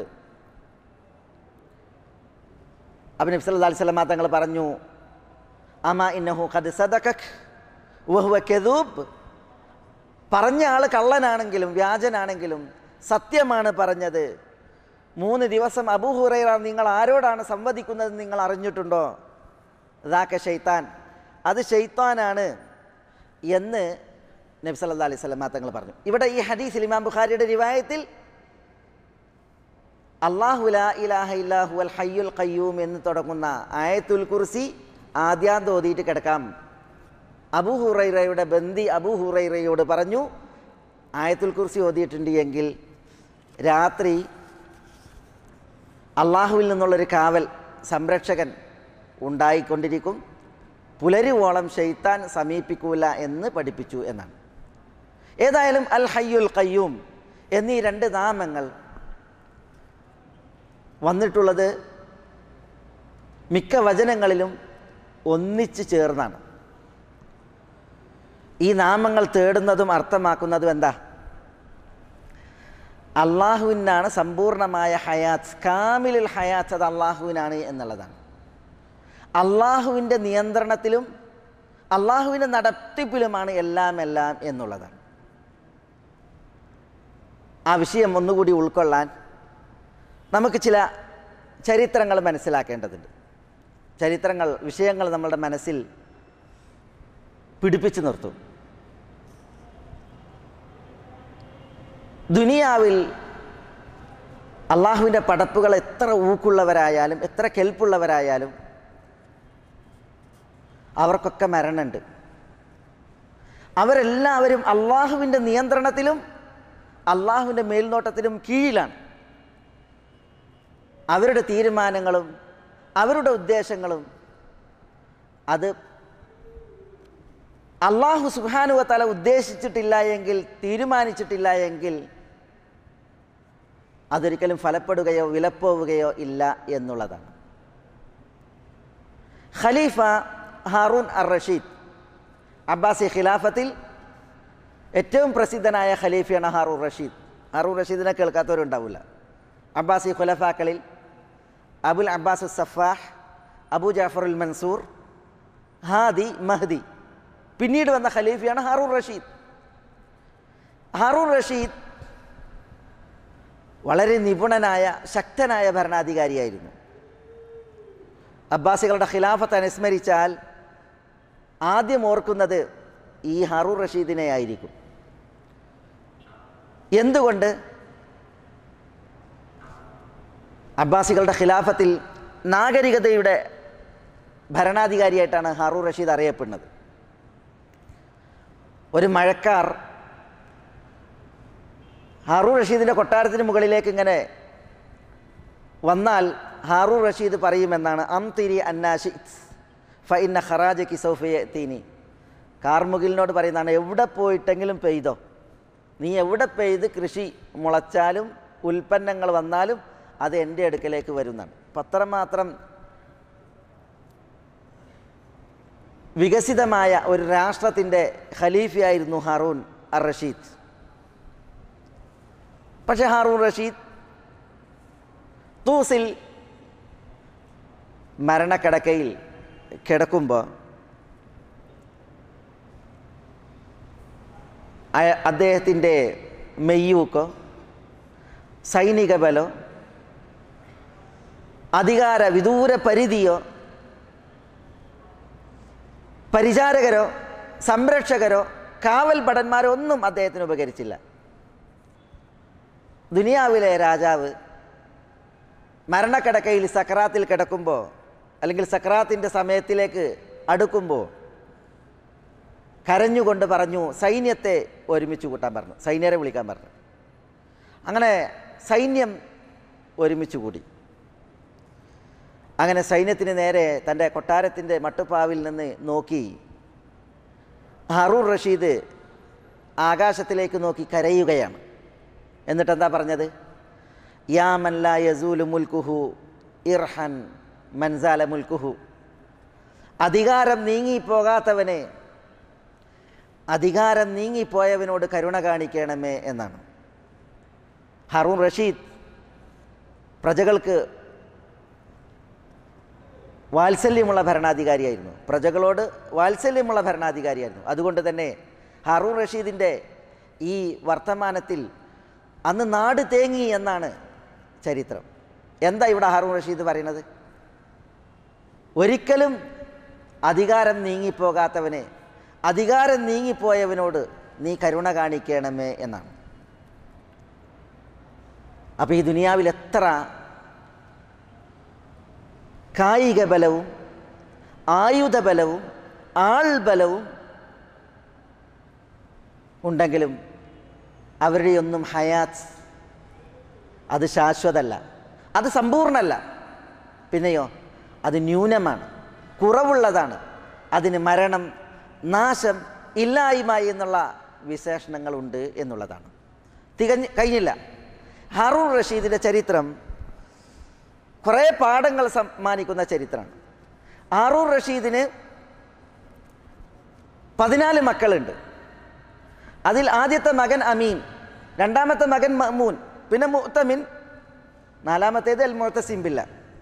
അപ്പോൾ നബി സല്ലല്ലാഹു അലൈഹി വസല്ലം തങ്ങൾ പറഞ്ഞു, അമാ ഇന്നഹു ഖദ് സദഖക് വഹുവ കദൂബ്, പറഞ്ഞ ആൾ കള്ളനാണെങ്കിലും വ്യാജനാണെങ്കിലും സത്യമാണ് പറഞ്ഞത്. മൂന്ന് ദിവസം അബൂ ഹുറൈറ, നിങ്ങൾ ആരോടാണ് സംവദിക്കുന്നത് നിങ്ങൾ അറിഞ്ഞിട്ടുണ്ടോ? ദാക ശൈത്താൻ, അത് ശൈത്താനാണ് എന്ന് നബി സല്ലല്ലാഹു അലൈഹി വസല്ലം തങ്ങൾ പറഞ്ഞു. ഇവിടെ ഈ ഹദീസിൽ ഇമാം ബുഖാരിയുടെ റിവായത്തിൽ അല്ലാഹു ലാ ഇലാഹ ഇല്ലാ ഹുവൽ ഹയ്യുൽ ഖയ്യൂം എന്ന് തുടങ്ങുന്ന ആയത്തുൽ കുർസി ആദ്യാന്തം ഓതിയിട്ട് കിടക്കാം. അബൂ ഹുറൈറയുടെ ബന്ദി അബൂ ഹുറൈറയോട് പറഞ്ഞു, ആയത്തുൽ കുർസി ഓതിയിട്ടുണ്ട് എങ്കിൽ രാത്രി അള്ളാഹുവിൽ നിന്നുള്ളൊരു കാവൽ, സംരക്ഷകൻ ഉണ്ടായിക്കൊണ്ടിരിക്കും, പുലരുവോളം ശൈത്താൻ സമീപിക്കൂല എന്ന് പഠിപ്പിച്ചു എന്നാണ്. ഏതായാലും അൽ ഹയ്യുൽ ഖയ്യൂം എന്നീ രണ്ട് നാമങ്ങൾ വന്നിട്ടുള്ളത് മിക്ക വചനങ്ങളിലും ഒന്നിച്ചു ചേർന്നാണ്. ഈ നാമങ്ങൾ തേടുന്നതും അർത്ഥമാക്കുന്നതും എന്താ? അള്ളാഹുവിനാണ് സമ്പൂർണമായ ഹയാത്ത്, കാമിലുൽ ഹയാത്ത് അത് അള്ളാഹുവിനാണ് എന്നുള്ളതാണ്. അള്ളാഹുവിൻ്റെ നിയന്ത്രണത്തിലും അള്ളാഹുവിൻ്റെ നടത്തിപ്പിലുമാണ് എല്ലാം എല്ലാം എന്നുള്ളതാണ്. ആ വിഷയം ഒന്നുകൂടി ഉൾക്കൊള്ളാൻ നമുക്ക് ചില ചരിത്രങ്ങൾ മനസ്സിലാക്കേണ്ടതുണ്ട്. ചരിത്രങ്ങൾ, വിഷയങ്ങൾ നമ്മളുടെ മനസ്സിൽ പിടിപ്പിച്ചു നിർത്തും. ദുനിയാവിൽ അള്ളാഹുവിൻ്റെ പടപ്പുകൾ എത്ര ഊക്കുള്ളവരായാലും എത്ര കെൽപ്പുള്ളവരായാലും അവർക്കൊക്കെ മരണമുണ്ട്. അവരെല്ലാവരും അള്ളാഹുവിൻ്റെ നിയന്ത്രണത്തിലും അള്ളാഹുവിൻ്റെ മേൽനോട്ടത്തിലും കീഴിലാണ്. അവരുടെ തീരുമാനങ്ങളും അവരുടെ ഉദ്ദേശങ്ങളും അത് അള്ളാഹു സുബ്ഹാനഹു വ തആല ഉദ്ദേശിച്ചിട്ടില്ല എങ്കിൽ, തീരുമാനിച്ചിട്ടില്ല എങ്കിൽ അതൊരിക്കലും ഫലപ്പെടുകയോ വിലപ്പോവുകയോ ഇല്ല എന്നുള്ളതാണ്. ഖലീഫ ഹാറൂൻ അർ റഷീദ്, അബ്ബാസി ഖിലാഫത്തിൽ ഏറ്റവും പ്രസിദ്ധനായ ഖലീഫയാണ് ഹാറൂൻ റഷീദ്. ഹാറൂൻ റഷീദിനെ കേൾക്കാത്തവരുണ്ടാവില്ല. അബ്ബാസി ഖുലഫാക്കളിൽ Abul Abbas Saffah, Abu Jafarul Mansur, Hadi, Mahdi, പിന്നീട് വന്ന ഖലീഫയാണ് ഹാറൂൻ റഷീദ്. ഹാറൂൻ റഷീദ് വളരെ നിപുണനായ ശക്തനായ ഭരണാധികാരിയായിരുന്നു. അബ്ബാസികളുടെ ഖിലാഫത്ത് അനുസ്മരിച്ചാൽ ആദ്യം ഓർക്കുന്നത് ഈ ഹാറൂൻ റഷീദിനെ ആയിരിക്കും. എന്തുകൊണ്ട്? അബ്ബാസികളുടെ ഖിലാഫത്തിൽ നാഗരികതയുടെ ഭരണാധികാരിയായിട്ടാണ് ഹാറൂൻ റഷീദ് അറിയപ്പെടുന്നത്. ഒരു മഴക്കാർ ഹാറൂൻ റഷീദിൻ്റെ കൊട്ടാരത്തിന് മുകളിലേക്ക് ഇങ്ങനെ വന്നാൽ ഹാറൂൻ റഷീദ് പറയുമെന്നാണ്, അംതിരി അന്നാഷിത് ഫ ഇന്ന ഖറാജകി സൗഫ യഅതീനി. കാർമുകിലിനോട് പറയുന്നതാണ്, എവിടെ പോയിട്ടെങ്കിലും പെയ്തോ, നീ എവിടെ പെയ്ത് കൃഷി മുളച്ചാലും ഉൽപ്പന്നങ്ങൾ വന്നാലും അത് എൻ്റെ അടുക്കലേക്ക് വരുന്നതാണ്. പത്രമാത്രം വികസിതമായ ഒരു രാഷ്ട്രത്തിൻ്റെ ഖലീഫയായിരുന്നു ഹാറൂൻ അർ റഷീദ്. പക്ഷേ ഹാറൂൻ റഷീദ് തൂസിൽ മരണക്കിടക്കയിൽ കിടക്കുമ്പോൾ അദ്ദേഹത്തിൻ്റെ മെയ്യൂക്കോ സൈനിക ബലോ അധികാര വിദൂര പരിധിയോ പരിചാരകരോ സംരക്ഷകരോ കാവൽ ഭടന്മാരോ ഒന്നും അദ്ദേഹത്തിന് ഉപകരിച്ചില്ല. ദുനിയാവിലെ രാജാവ് മരണക്കിടക്കയിൽ സക്രാത്തിൽ കിടക്കുമ്പോൾ അല്ലെങ്കിൽ സക്രാത്തിൻ്റെ സമയത്തിലേക്ക് അടുക്കുമ്പോൾ കരഞ്ഞുകൊണ്ട് പറഞ്ഞു, സൈന്യത്തെ ഒരുമിച്ച് കൂട്ടാൻ പറഞ്ഞു, സൈന്യരെ വിളിക്കാൻ പറഞ്ഞു. അങ്ങനെ സൈന്യം ഒരുമിച്ച് കൂടി. അങ്ങനെ സൈന്യത്തിന് നേരെ തൻ്റെ കൊട്ടാരത്തിൻ്റെ മട്ടുപ്പാവിൽ നിന്ന് നോക്കി ഹാറൂൻ റഷീദ് ആകാശത്തിലേക്ക് നോക്കി കരയുകയാണ്. എന്നിട്ടെന്താ പറഞ്ഞത്? യാ മൻ ലാ യസൂലു മുൽക്കുഹു ഇർഹൻ മൻസാല മുൽക്കുഹു. അധികാരം നീങ്ങിപ്പോകാത്തവനെ, അധികാരം നീങ്ങിപ്പോയവനോട് കരുണ കാണിക്കണമേ എന്നാണ്. ഹാറൂൻ റഷീദ് പ്രജകൾക്ക് വാത്സല്യമുള്ള ഭരണാധികാരിയായിരുന്നു, പ്രജകളോട് വാത്സല്യമുള്ള ഭരണാധികാരിയായിരുന്നു. അതുകൊണ്ട് തന്നെ ഹാറൂൻ റഷീദിൻ്റെ ഈ വർത്തമാനത്തിൽ അന്ന് നാട് തേങ്ങി എന്നാണ് ചരിത്രം. എന്താ ഇവിടെ ഹാറൂൻ റഷീദ് പറയുന്നത്? ഒരിക്കലും അധികാരം നീങ്ങിപ്പോകാത്തവനെ, അധികാരം നീങ്ങിപ്പോയവനോട് നീ കരുണ കാണിക്കണമേ എന്നാണ്. അപ്പോൾ ഈ ദുനിയാവിൽ എത്ര കായിക ബലവും ആയുധബലവും ആൾബലവും ഉണ്ടെങ്കിലും അവരുടെയൊന്നും ഹയാത്ത് അത് ശാശ്വതമല്ല, അത് സമ്പൂർണ്ണമല്ല. പിന്നെയോ അത് ന്യൂനമാണ്, കുറവുള്ളതാണ്. അതിന് മരണം, നാശം, ഇല്ലായ്മ എന്നുള്ള വിശേഷണങ്ങളുണ്ട് എന്നുള്ളതാണ്. തികഞ്ഞ് കഴിഞ്ഞില്ല. ഹാറൂൻ റഷീദിൻ്റെ ചരിത്രം കുറേ പാഠങ്ങൾ സമ്മാനിക്കുന്ന ചരിത്രമാണ്. ഹാറൂൻ റഷീദിന് പതിനാല് മക്കളുണ്ട്. അതിൽ ആദ്യത്തെ മകൻ അമീൻ, രണ്ടാമത്തെ മകൻ മഅ്മൂൻ, പിന്നെ മുഅ്തമിൻ, നാലാമത്തേത് അൽ മുഅ്തസിം ബില്ല.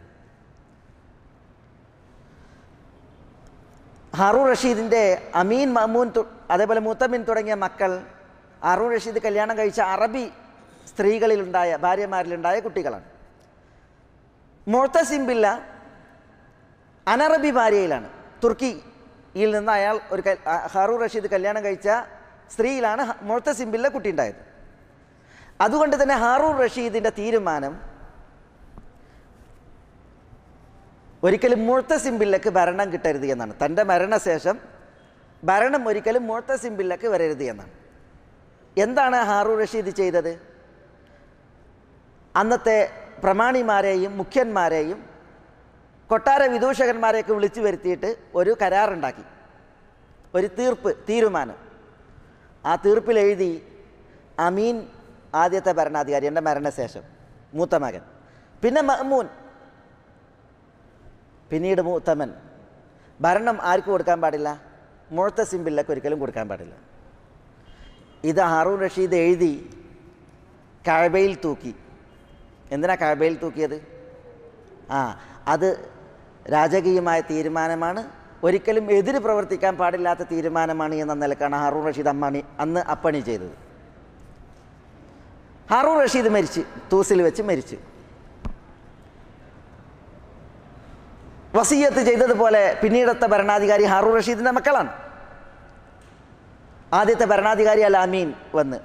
ഹാറൂൺ റഷീദിൻ്റെ അമീൻ, മഅ്മൂൻ, അതേപോലെ മുഅ്തമിൻ തുടങ്ങിയ മക്കൾ ഹാറൂൺ റഷീദ് കല്യാണം കഴിച്ച അറബി സ്ത്രീകളിലുണ്ടായ ഭാര്യമാരിലുണ്ടായ കുട്ടികളാണ്. മുഅ്തസിം ബില്ല അനറബി ഭാര്യയിലാണ്. തുർക്കിയിൽ നിന്ന് അയാൾ ഒരു ഹാറൂൺ റഷീദ് കല്യാണം കഴിച്ച സ്ത്രീയിലാണ് മുഅ്തസിം ബില്ല കുട്ടി ഉണ്ടായത്. അതുകൊണ്ട് തന്നെ ഹാറൂൺ റഷീദിൻ്റെ തീരുമാനം ഒരിക്കലും മുഅ്തസിം ബില്ലക്ക് ഭരണം കിട്ടരുത് എന്നാണ്. തൻ്റെ മരണശേഷം ഭരണം ഒരിക്കലും മുഅ്തസിം ബില്ലക്ക് വരരുത് എന്നാണ്. എന്താണ് ഹാറൂൺ റഷീദ് ചെയ്തത്? അന്നത്തെ പ്രമാണിമാരെയും മുഖ്യന്മാരെയും കൊട്ടാര വിദൂഷകന്മാരെയൊക്കെ വിളിച്ചു വരുത്തിയിട്ട് ഒരു കരാറുണ്ടാക്കി, ഒരു തീർപ്പ്, തീരുമാനം. ആ തീർപ്പിൽ എഴുതി അമീൻ ആദ്യത്തെ ഭരണാധികാരി, എൻ്റെ മരണശേഷം മൂത്ത മകൻ, പിന്നെ മഅ്മൂൻ, പിന്നീട് മുഅ്തമൻ. ഭരണം ആർക്ക് കൊടുക്കാൻ പാടില്ല? മുഅ്തസിം ബില്ലക്ക് ഒരിക്കലും കൊടുക്കാൻ പാടില്ല. ഇത് ഹാറൂൺ റഷീദ് എഴുതി കഅബയിൽ തൂക്കി. എന്തിനാ കഅബയിൽ തൂക്കിയത്? ആ അത് രാജകീയമായ തീരുമാനമാണ്, ഒരിക്കലും എതിര് പ്രവർത്തിക്കാൻ പാടില്ലാത്ത തീരുമാനമാണ് എന്ന നിലക്കാണ് ഹാറൂൺ റഷീദ് അമ്മാണി അന്ന് അപ്പണി ചെയ്തത്. ഹാറൂൺ റഷീദ് മരിച്ച്, തൂസിൽ വെച്ച് മരിച്ച്. വസിയ്യത്ത് ചെയ്തതുപോലെ പിന്നീടത്തെ ഭരണാധികാരി ഹാറൂൺ റഷീദിൻ്റെ മക്കളാണ്. ആദ്യത്തെ ഭരണാധികാരി അൽ അമീൻ വന്ന്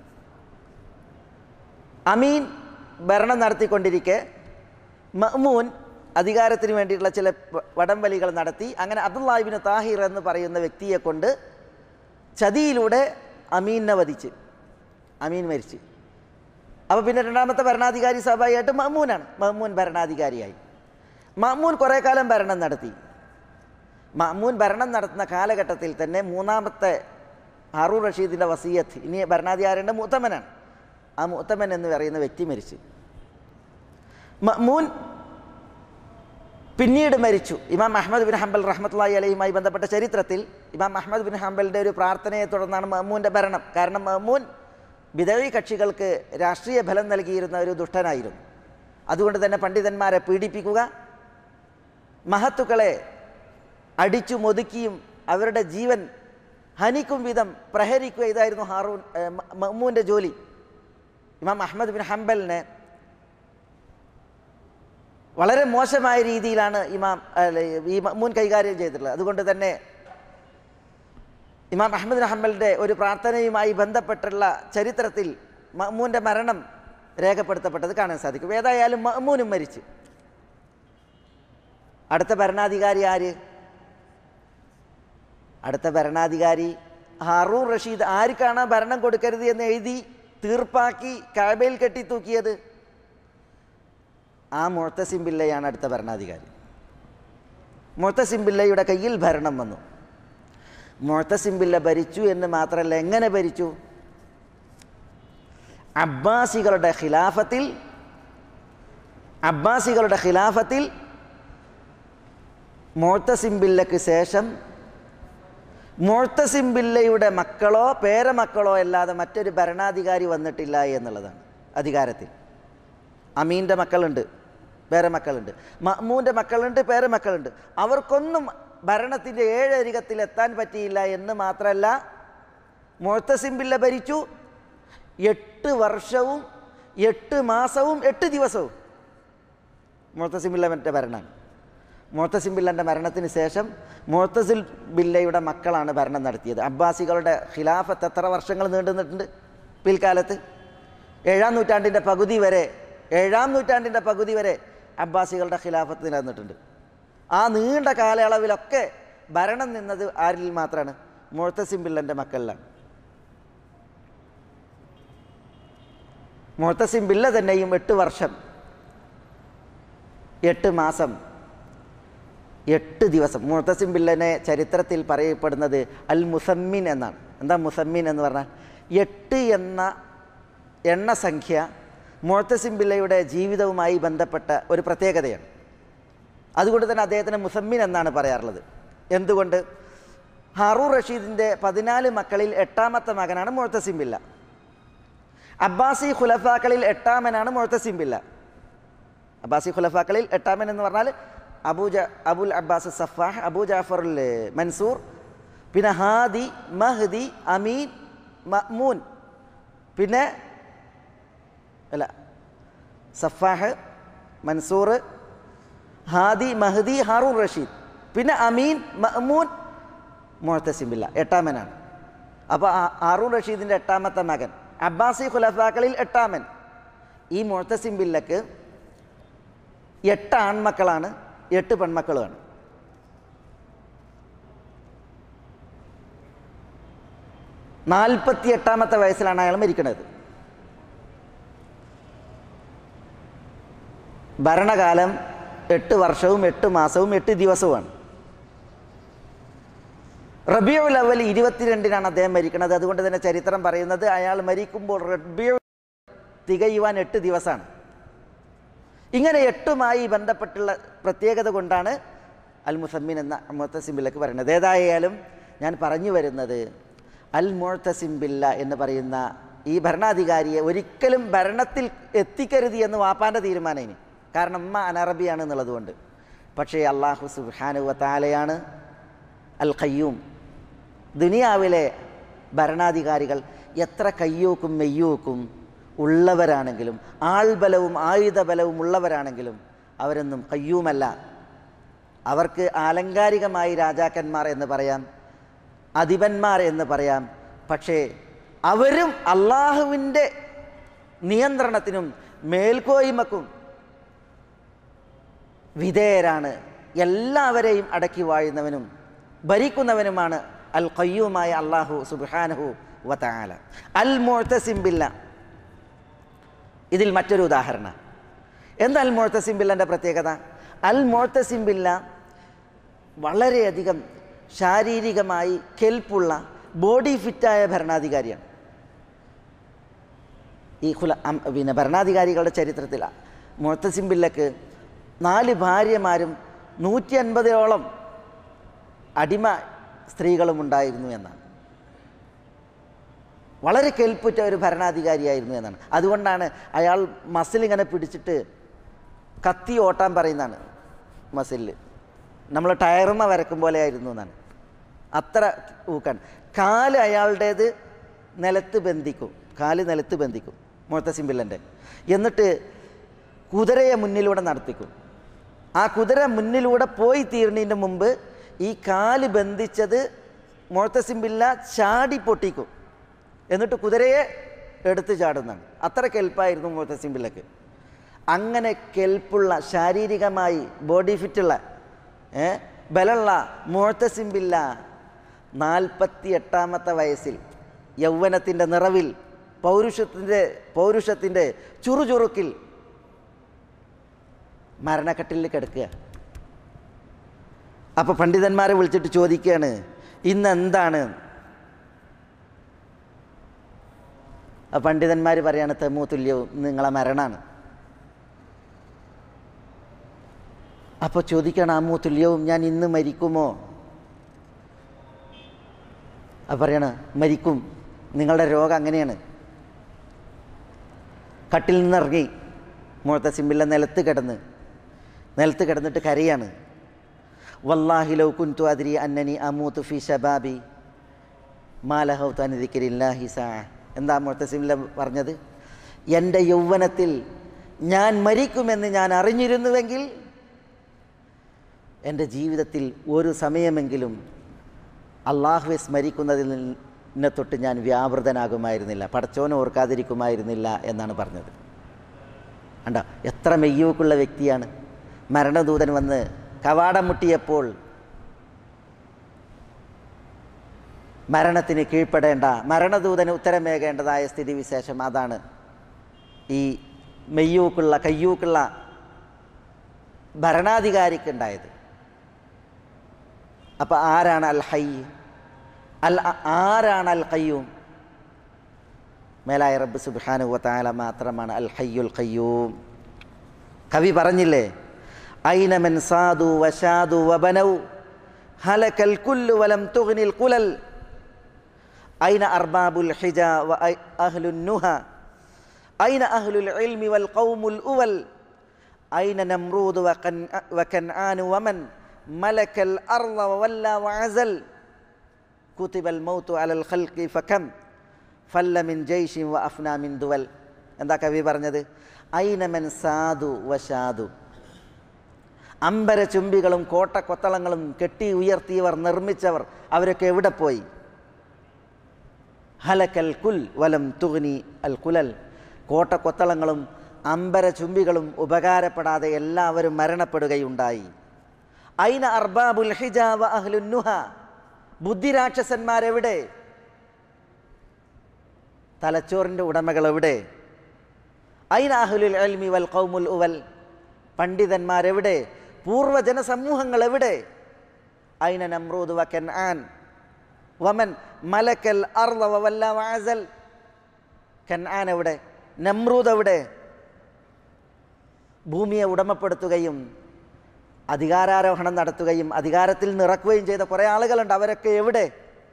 അമീൻ ഭരണം നടത്തിക്കൊണ്ടിരിക്കെ മഅ്മൂൻ അധികാരത്തിന് വേണ്ടിയിട്ടുള്ള ചില വടംവലികൾ നടത്തി. അങ്ങനെ അബ്ദുല്ലാഹ് ഇബ്നു താഹിർ എന്ന് പറയുന്ന വ്യക്തിയെ കൊണ്ട് ചതിയിലൂടെ അമീനെ വധിച്ച് അമീൻ മരിച്ച്. അപ്പോൾ പിന്നെ രണ്ടാമത്തെ ഭരണാധികാരി സ്വാഭാവികമായിട്ട് മഅ്മൂനാണ്. മഅ്മൂൻ ഭരണാധികാരിയായി. മഅ്മൂൻ കുറേ കാലം ഭരണം നടത്തി. മഅ്മൂൻ ഭരണം നടത്തുന്ന കാലഘട്ടത്തിൽ തന്നെ മൂന്നാമത്തെ ഹാറൂൺ റഷീദിൻ്റെ വസിയ്യത്ത്, ഇനി ഭരണാധികാരിയുടെ മുഅ്തമനാണ്. ആ മുഅ്തമൻ എന്ന് പറയുന്ന വ്യക്തി മരിച്ചു. മഅ്മൂൻ പിന്നീട് മരിച്ചു. ഇമാം അഹ്മദ് ബിൻ ഹംബൽ റഹ്മത്തുള്ളാഹി അലൈഹിയുമായി ബന്ധപ്പെട്ട ചരിത്രത്തിൽ ഇമാം അഹ്മദ് ബിൻ ഹംബലിൻ്റെ ഒരു പ്രാർത്ഥനയെ തുടർന്നാണ് മഅ്മൂൻ്റെ ഭരണം. കാരണം മഅ്മൂൻ ബിദഈ കക്ഷികൾക്ക് രാഷ്ട്രീയ ഫലം നൽകിയിരുന്ന ഒരു ദുഷ്ടനായിരുന്നു. അതുകൊണ്ട് തന്നെ പണ്ഡിതന്മാരെ പീഡിപ്പിക്കുക, മഹത്തുക്കളെ അടിച്ചു ഒതുക്കിയും അവരുടെ ജീവൻ ഹനിക്കും വിധം പ്രഹരിക്കുക, ഇതായിരുന്നു ഹാറൂൺ മഅ്മൂൻ്റെ ജോലി. ഇമാം അഹ്മദ് ബിൻ ഹംബലിനെ വളരെ മോശമായ രീതിയിലാണ് ഇമാം ഈ മഅ്മൂൻ കൈകാര്യം ചെയ്തിട്ടുള്ളത്. അതുകൊണ്ട് തന്നെ ഇമാം അഹ്മദ് ബിൻ ഹംബലിൻ്റെ ഒരു പ്രാർത്ഥനയുമായി ബന്ധപ്പെട്ടുള്ള ചരിത്രത്തിൽ മഅ്മൂൻ്റെ മരണം രേഖപ്പെടുത്തപ്പെട്ടത് കാണാൻ സാധിക്കും. ഏതായാലും മഅ്മൂനും മരിച്ചു. അടുത്ത ഭരണാധികാരി ആര്? അടുത്ത ഭരണാധികാരി ഹാറൂൺ റഷീദ്. ആർക്കാണ് ഭരണം കൊടുക്കരുത് എന്ന് എഴുതി തീർപ്പാക്കി കഅബയിൽ കെട്ടിത്തൂക്കിയത്? ആ മുഅ്തസിം ബില്ലയാണ് അടുത്ത ഭരണാധികാരി. മുഅ്തസിം ബില്ലയുടെ കയ്യിൽ ഭരണം വന്നു. മുഅ്തസിം ബില്ല ഭരിച്ചു എന്ന് മാത്രമല്ല, എങ്ങനെ ഭരിച്ചു? അബ്ബാസികളുടെ ഖിലാഫത്തിൽ അബ്ബാസികളുടെ ഖിലാഫത്തിൽ മുഅ്തസിം ബില്ലയ്ക്ക് ശേഷം മുഅ്തസിം ബില്ലയുടെ മക്കളോ പേരമക്കളോ അല്ലാതെ മറ്റൊരു ഭരണാധികാരി വന്നിട്ടില്ല എന്നുള്ളതാണ് അധികാരത്തിൽ. അമീൻ്റെ മക്കളുണ്ട്, പേരമക്കളുണ്ട്. മഅ്മൂൻ്റെ മക്കളുണ്ട്, പേരമക്കളുണ്ട്. അവർക്കൊന്നും ഭരണത്തിൻ്റെ ഏഴരികത്തിൽ എത്താൻ പറ്റിയില്ല എന്ന് മാത്രമല്ല, മുഅ്തസിം ബില്ല ഭരിച്ചു എട്ട് വർഷവും എട്ട് മാസവും എട്ട് ദിവസവും. മുഅ്തസിം ബില്ല മറ്റേ ഭരണമാണ്. മുഅ്തസിം ബില്ലൻ്റെ മരണത്തിന് ശേഷം മുഅ്തസിം ബില്ലയുടെ മക്കളാണ് ഭരണം നടത്തിയത്. അബ്ബാസികളുടെ ഖിലാഫത്ത് എത്ര വർഷങ്ങൾ നീണ്ടു നിന്നിട്ടുണ്ട്? പിൽക്കാലത്ത് ഏഴാം നൂറ്റാണ്ടിൻ്റെ പകുതി വരെ ഏഴാം നൂറ്റാണ്ടിൻ്റെ പകുതി വരെ അബ്ബാസികളുടെ ഖിലാഫത്ത് നിലനിന്നിട്ടുണ്ട്. ആ നീണ്ട കാലയളവിലൊക്കെ ഭരണം നിന്നത് ആരിൽ മാത്രമാണ്? മുഅ്തസിം ബില്ലൻ്റെ മക്കളിലാണ്. മുഅ്തസിം ബില്ല തന്നെയും എട്ട് വർഷം എട്ട് മാസം എട്ട് ദിവസം. മുഅ്തസിം ബില്ലനെ ചരിത്രത്തിൽ പറയപ്പെടുന്നത് അൽ മുസമ്മിൻ എന്നാണ്. എന്താ മുസമ്മിൻ എന്ന് പറഞ്ഞാൽ? എട്ട് എന്ന എണ്ണസംഖ്യ മുഅ്തസിം ബില്ലയുടെ ജീവിതവുമായി ബന്ധപ്പെട്ട ഒരു പ്രത്യേകതയാണ്. അതുകൊണ്ട് തന്നെ അദ്ദേഹത്തിന് മുസമ്മിൻ എന്നാണ് പറയാറുള്ളത്. എന്തുകൊണ്ട്? ഹാറൂൺ റഷീദിൻ്റെ പതിനാല് മക്കളിൽ എട്ടാമത്തെ മകനാണ് മുഅ്തസിം ബില്ല. അബ്ബാസി ഖുലഫാക്കളിൽ എട്ടാമനാണ് മുഅ്തസിം ബില്ല. അബ്ബാസി ഖുലഫാക്കളിൽ എട്ടാമൻ എന്ന് പറഞ്ഞാൽ അബൂ ജ Abul Abbas Saffah, Abu Jafarul Mansur, പിന്നെ ഹാദി, മഹ്ദി, അമീൻ, മഅ്മൂൻ, പിന്നെ അല്ല Saffah, Mansur, Hadi, Mahdi, Harun Rashid, പിന്നെ അമീൻ, മഅ്മൂൻ, മുഅ്തസിം ബില്ല എട്ടാമനാണ്. അപ്പോൾ ഹാറൂൺ റഷീദിൻ്റെ എട്ടാമത്തെ മകൻ, അബ്ബാസി ഖുലഫാക്കളിൽ എട്ടാമൻ. ഈ മുഅ്തസിം ബില്ലക്ക് എട്ട് ആൺമക്കളാണ്, എട്ട് പെൺമക്കളുമാണ്. നാൽപ്പത്തി എട്ടാമത്തെ വയസ്സിലാണ് അയാൾ മരിക്കുന്നത്. ഭരണകാലം എട്ട് വർഷവും എട്ട് മാസവും എട്ട് ദിവസവുമാണ്. റബീഉൽ അവ്വൽ ഇരുപത്തിരണ്ടിനാണ് അദ്ദേഹം മരിക്കുന്നത്. അതുകൊണ്ട് തന്നെ ചരിത്രം പറയുന്നത് അയാൾ മരിക്കുമ്പോൾ റബീഉൽ തികയുവാൻ എട്ട് ദിവസമാണ്. ഇങ്ങനെ എട്ടുമായി ബന്ധപ്പെട്ടുള്ള പ്രത്യേകത കൊണ്ടാണ് അൽ മുസമ്മിൻ എന്ന മുഅ്തസിം ബില്ലക്ക് പറയുന്നത്. ഏതായാലും ഞാൻ പറഞ്ഞു വരുന്നത് അൽ മുഅ്തസിം ബില്ല എന്ന് പറയുന്ന ഈ ഭരണാധികാരിയെ ഒരിക്കലും ഭരണത്തിൽ എത്തിക്കരുത് എന്ന് വാപ്പാൻ്റെ തീരുമാനം. കാരണം ഉമ്മ അനറബിയാണ് എന്നുള്ളതുകൊണ്ട്. പക്ഷേ അല്ലാഹു സുബ്ഹാനഹു വ തആലയാണ് അൽ ഖയ്യൂം. ദുനിയാവിലെ ഭരണാധികാരികൾ എത്ര കയ്യൂക്കും മെയ്യൂക്കും ഉള്ളവരാണെങ്കിലും ആൾബലവും ആയുധബലവും ഉള്ളവരാണെങ്കിലും അവരൊന്നും ഖയ്യൂമല്ല. അവർക്ക് ആലങ്കാരികമായി രാജാക്കന്മാർ എന്ന് പറയാം, അധിപന്മാർ എന്ന് പറയാം. പക്ഷേ അവരും അള്ളാഹുവിൻ്റെ നിയന്ത്രണത്തിനും മേൽക്കോയ്മക്കും വിധേയരാണ്. എല്ലാവരെയും അടക്കി വാഴുന്നവനും ഭരിക്കുന്നവനുമാണ് അൽ ഖയ്യൂമായ അല്ലാഹു സുബ്ഹാനഹു വ തആല. അൽ മുഅ്തസിം ബില്ല ഇതിൽ മറ്റൊരു ഉദാഹരണം. എന്താ അൽ മുഅ്തസിം ബില്ലൻ്റെ പ്രത്യേകത? അൽ മുഅ്തസിം ബില്ല വളരെയധികം ശാരീരികമായി കെൽപ്പുള്ള ബോഡി ഫിറ്റായ ഭരണാധികാരിയാണ്. ഈ ഖുല പിന്നെ ഭരണാധികാരികളുടെ ചരിത്രത്തിൽ മുഅ്തസിം ബില്ലക്ക് നാല് ഭാര്യമാരും നൂറ്റി അൻപതോളം അടിമ സ്ത്രീകളും ഉണ്ടായിരുന്നു എന്നാണ്. വളരെ കെൽപ്പുറ്റ ഒരു ഭരണാധികാരിയായിരുന്നു എന്നാണ്. അതുകൊണ്ടാണ് അയാൾ മസിലിങ്ങനെ പിടിച്ചിട്ട് കത്തി ഓട്ടാൻ പറയുന്നതാണ്. മസിലിൽ നമ്മൾ ടയറുമ വരക്കും പോലെ ആയിരുന്നു എന്നാണ്. അത്ര ഊക്കാണ്. കാല് അയാളുടേത് നിലത്ത് ബന്ധിക്കും, കാല് നിലത്ത് ബന്ധിക്കും മുഅ്തസിം ബില്ലൻ്റെ. എന്നിട്ട് കുതിരയെ മുന്നിലൂടെ നടത്തിക്കും. ആ കുതിര മുന്നിലൂടെ പോയി തീർന്നതിൻ്റെ മുമ്പ് ഈ കാല് ബന്ധിച്ചത് മുഅ്തസിം ബില്ല ചാടി പൊട്ടിക്കും. എന്നിട്ട് കുതിരയെ എടുത്ത് ചാടുന്നതാണ്. അത്ര കെൽപ്പായിരുന്നു മുഅ്തസിം ബില്ലക്ക്. അങ്ങനെ കെൽപ്പുള്ള ശാരീരികമായി ബോഡി ഫിറ്റുള്ള ബലമുള്ള മുഅ്തസിം ബില്ല നാൽപ്പത്തി എട്ടാമത്തെ വയസ്സിൽ യൗവനത്തിൻ്റെ നിറവിൽ പൗരുഷത്തിൻ്റെ പൗരുഷത്തിൻ്റെ ചുറുചുറുക്കിൽ മരണക്കട്ടിലിൽ കിടക്കുക. അപ്പോൾ പണ്ഡിതന്മാരെ വിളിച്ചിട്ട് ചോദിക്കുകയാണ്, ഇന്ന് എന്താണ്? ആ പണ്ഡിതന്മാർ പറയാണ്, തമൂ തുല്യവും, നിങ്ങളെ മരണമാണ്. അപ്പോൾ ചോദിക്കണം, അമ്മൂ തുല്യവും, ഞാൻ ഇന്ന് മരിക്കുമോ? അത് പറയാണ്, മരിക്കും, നിങ്ങളുടെ രോഗം അങ്ങനെയാണ്. കട്ടിൽ നിന്നിറങ്ങി മുഅ്തസിം ബില്ല നിലത്ത് കിടന്ന് നിലത്ത് കിടന്നിട്ട് കരയാണ്. വല്ലാഹി ലൗ കുൻതു അദ്രി അന്നനി അമൂതു ഫി ശബാബി മാ ലഹൗതു അൻ ദിക്രില്ലാഹി സഅ. എന്താ മുഅ്തസിം ബില്ല പറഞ്ഞത്? എൻ്റെ യൗവനത്തിൽ ഞാൻ മരിക്കുമെന്ന് ഞാൻ അറിഞ്ഞിരുന്നുവെങ്കിൽ എൻ്റെ ജീവിതത്തിൽ ഒരു സമയമെങ്കിലും അള്ളാഹുവെ സ്മരിക്കുന്നതിനെ തൊട്ട് ഞാൻ വ്യാപൃതനാകുമായിരുന്നില്ല, പടച്ചോനെ ഓർക്കാതിരിക്കുമായിരുന്നില്ല എന്നാണ് പറഞ്ഞത്. കണ്ടോ, എത്ര മെയ്യൂക്കുള്ള വ്യക്തിയാണ്. മരണദൂതൻ വന്ന് കവാടം മുട്ടിയപ്പോൾ മരണത്തിന് കീഴ്പ്പെടേണ്ട, മരണദൂതന് ഉത്തരമേകേണ്ടതായ സ്ഥിതിവിശേഷം അതാണ് ഈ മെയ്യൂക്കുള്ള കയ്യൂക്കുള്ള ഭരണാധികാരിക്കുണ്ടായത്. അപ്പം ആരാണ് അൽ ഹൈ? അൽ ആരാണ് അൽ ഖയ്യൂം? മേലായ റബ്ബ് സുബ്ഹാനഹു വ തആല മാത്രമാണ് അൽ ഹയ്യുൽ ഖയ്യൂം. കവി പറഞ്ഞില്ലേ, ഐന മൻ സാദു വശാദു വബനൗ ഹലകൽ കുല്ലു വലം തുഗ്നിൽ ഖുലൽ ഐന അർബാബുൽ ഹിജ വ അഹ്ലുൻ നുഹ ഐന അഹ്ലുൽ ഇൽമി വൽ ഖൗമുൽ ഉവൽ ഐന നംറൂദ് വകൻആൻ വമൻ മലക്കൽ അർള വവല്ല വഅസൽ കുതിബൽ മൗതു അലൽ ഖൽഖി ഫകം ഫല്ല മിൻ ജയ്ഷിൻ വഅഫ്നാ മിൻ ദുവൽ. എന്താ കവി പറഞ്ഞത്? ഐന മൻ സാദു വശാദു. അമ്പരചുംബികളും കോട്ടക്കൊത്തളങ്ങളും കെട്ടി ഉയർത്തിയവർ, നിർമ്മിച്ചവർ, അവരൊക്കെ എവിടെ പോയി? ഹലക്കൽ കുൽ വലം തുഗ്നി അൽ കുലൽ. കോട്ടക്കൊത്തളങ്ങളും അമ്പരചുംബികളും ഉപകാരപ്പെടാതെ എല്ലാവരും മരണപ്പെടുകയുണ്ടായി. ഐന അർബാബുൽ ഹിജാ വ അഹ്ലുൻ നുഹ. ബുദ്ധിരാക്ഷസന്മാരെവിടെ? തലച്ചോറിൻ്റെ ഉടമകൾ എവിടെ? ഐന അഹ്ലുൽ ഇൽമി വൽ ഖൗമുൽ ഉവൽ. പണ്ഡിതന്മാരെവിടെ? പൂർവ്വജന സമൂഹങ്ങൾ എവിടെ? ഐന നംറൂദ് വകൻആൻ വമൻ മലക്കൽ അർള വവല്ല വഅസൽ. കൻആൻ എവിടെ? നമ്രൂദ് എവിടെ? ഭൂമിയെ ഉടമപ്പെടുത്തുകയും അധികാരാരോഹണം നടത്തുകയും അധികാരത്തിൽ നിറക്കുകയും ചെയ്ത കുറേ ആളുകളുണ്ട്. അവരൊക്കെ എവിടെ?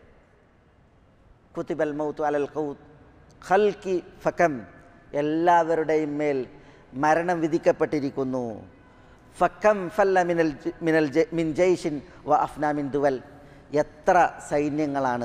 കുതിബൽ മൗതു അലൽ ഖൽഖി ഫകം. എല്ലാവരുടെയും മേൽ മരണം വിധിക്കപ്പെട്ടിരിക്കുന്നു. ഫക്കം ഫല്ല മിനൽ മിനൽ മിൻ ജയ്ഷിൻ വ അഫ്നാ മിൻ ദുവൽ. എത്ര സൈന്യങ്ങളാണ്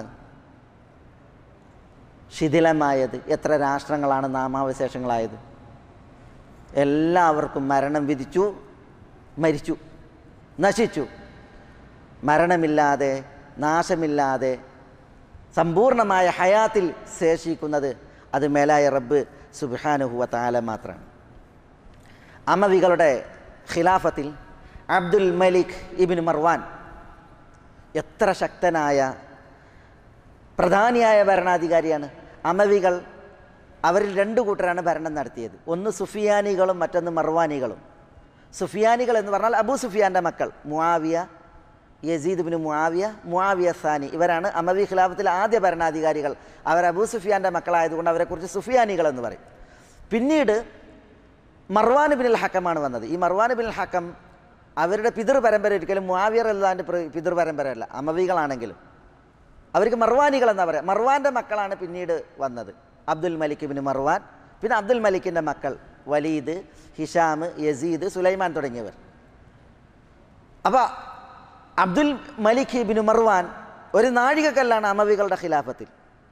ശിഥിലമായത്, എത്ര രാഷ്ട്രങ്ങളാണ് നാമാവശേഷങ്ങളായത്. എല്ലാവർക്കും മരണം വിധിച്ചു, മരിച്ചു, നശിച്ചു. മരണമില്ലാതെ, നാശമില്ലാതെ സമ്പൂർണമായ ഹയാത്തിൽ ശേഷിക്കുന്നത് അത് മേലായ റബ്ബ് സുബ്ഹാനഹു വ തആല മാത്രമാണ്. അമവികളുടെ ഖിലാഫത്തിൽ അബ്ദുൽ മലിക് ഇബ്നു മർവാൻ എത്ര ശക്തനായ പ്രധാനിയായ ഭരണാധികാരിയാണ്. അമവികൾ അവരിൽ രണ്ടു കൂട്ടരാണ് ഭരണം നടത്തിയത്. ഒന്ന് സുഫിയാനികളും മറ്റൊന്ന് മർവാനികളും. സുഫിയാനികൾ എന്ന് പറഞ്ഞാൽ അബൂ സുഫിയാൻ്റെ മക്കൾ മുആവിയ, യസീദ് ഇബ്നു മുആവിയ, മുആവിയ സാനി. ഇവരാണ് അമവി ഖിലാഫത്തിലെ ആദ്യ ഭരണാധികാരികൾ. അവർ അബൂ സുഫിയാൻ്റെ മക്കളായതുകൊണ്ട് അവരെക്കുറിച്ച് സുഫിയാനികൾ എന്ന് പറയും. പിന്നീട് മർവാൻ ഇബ്നുൽ ഹക്കമാണ് വന്നത്. ഈ മർവാൻ ഇബ്നുൽ ഹക്കം അവരുടെ പിതൃ പരമ്പര ഒരിക്കലും മുആവിയ റളിയല്ലാഹുവിൻ്റെ പിതൃ പരമ്പരയല്ല. അമവികളാണെങ്കിലും അവർക്ക് മർവാനികൾ എന്നാ പറയാം. മർവാൻ്റെ മക്കളാണ് പിന്നീട് വന്നത്. അബ്ദുൽ മലിക് ഇബ്നു മർവാൻ, പിന്നെ അബ്ദുൽ മലിക്കിൻ്റെ മക്കൾ വലീദ്, ഹിഷാം, യസീദ്, സുലൈമാൻ തുടങ്ങിയവർ. അപ്പോൾ അബ്ദുൽ മലിക് ഇബ്നു മർവാൻ ഒരു നാഴികക്കല്ലാണ് അമവികളുടെ ഖിലാഫത്തിൽ.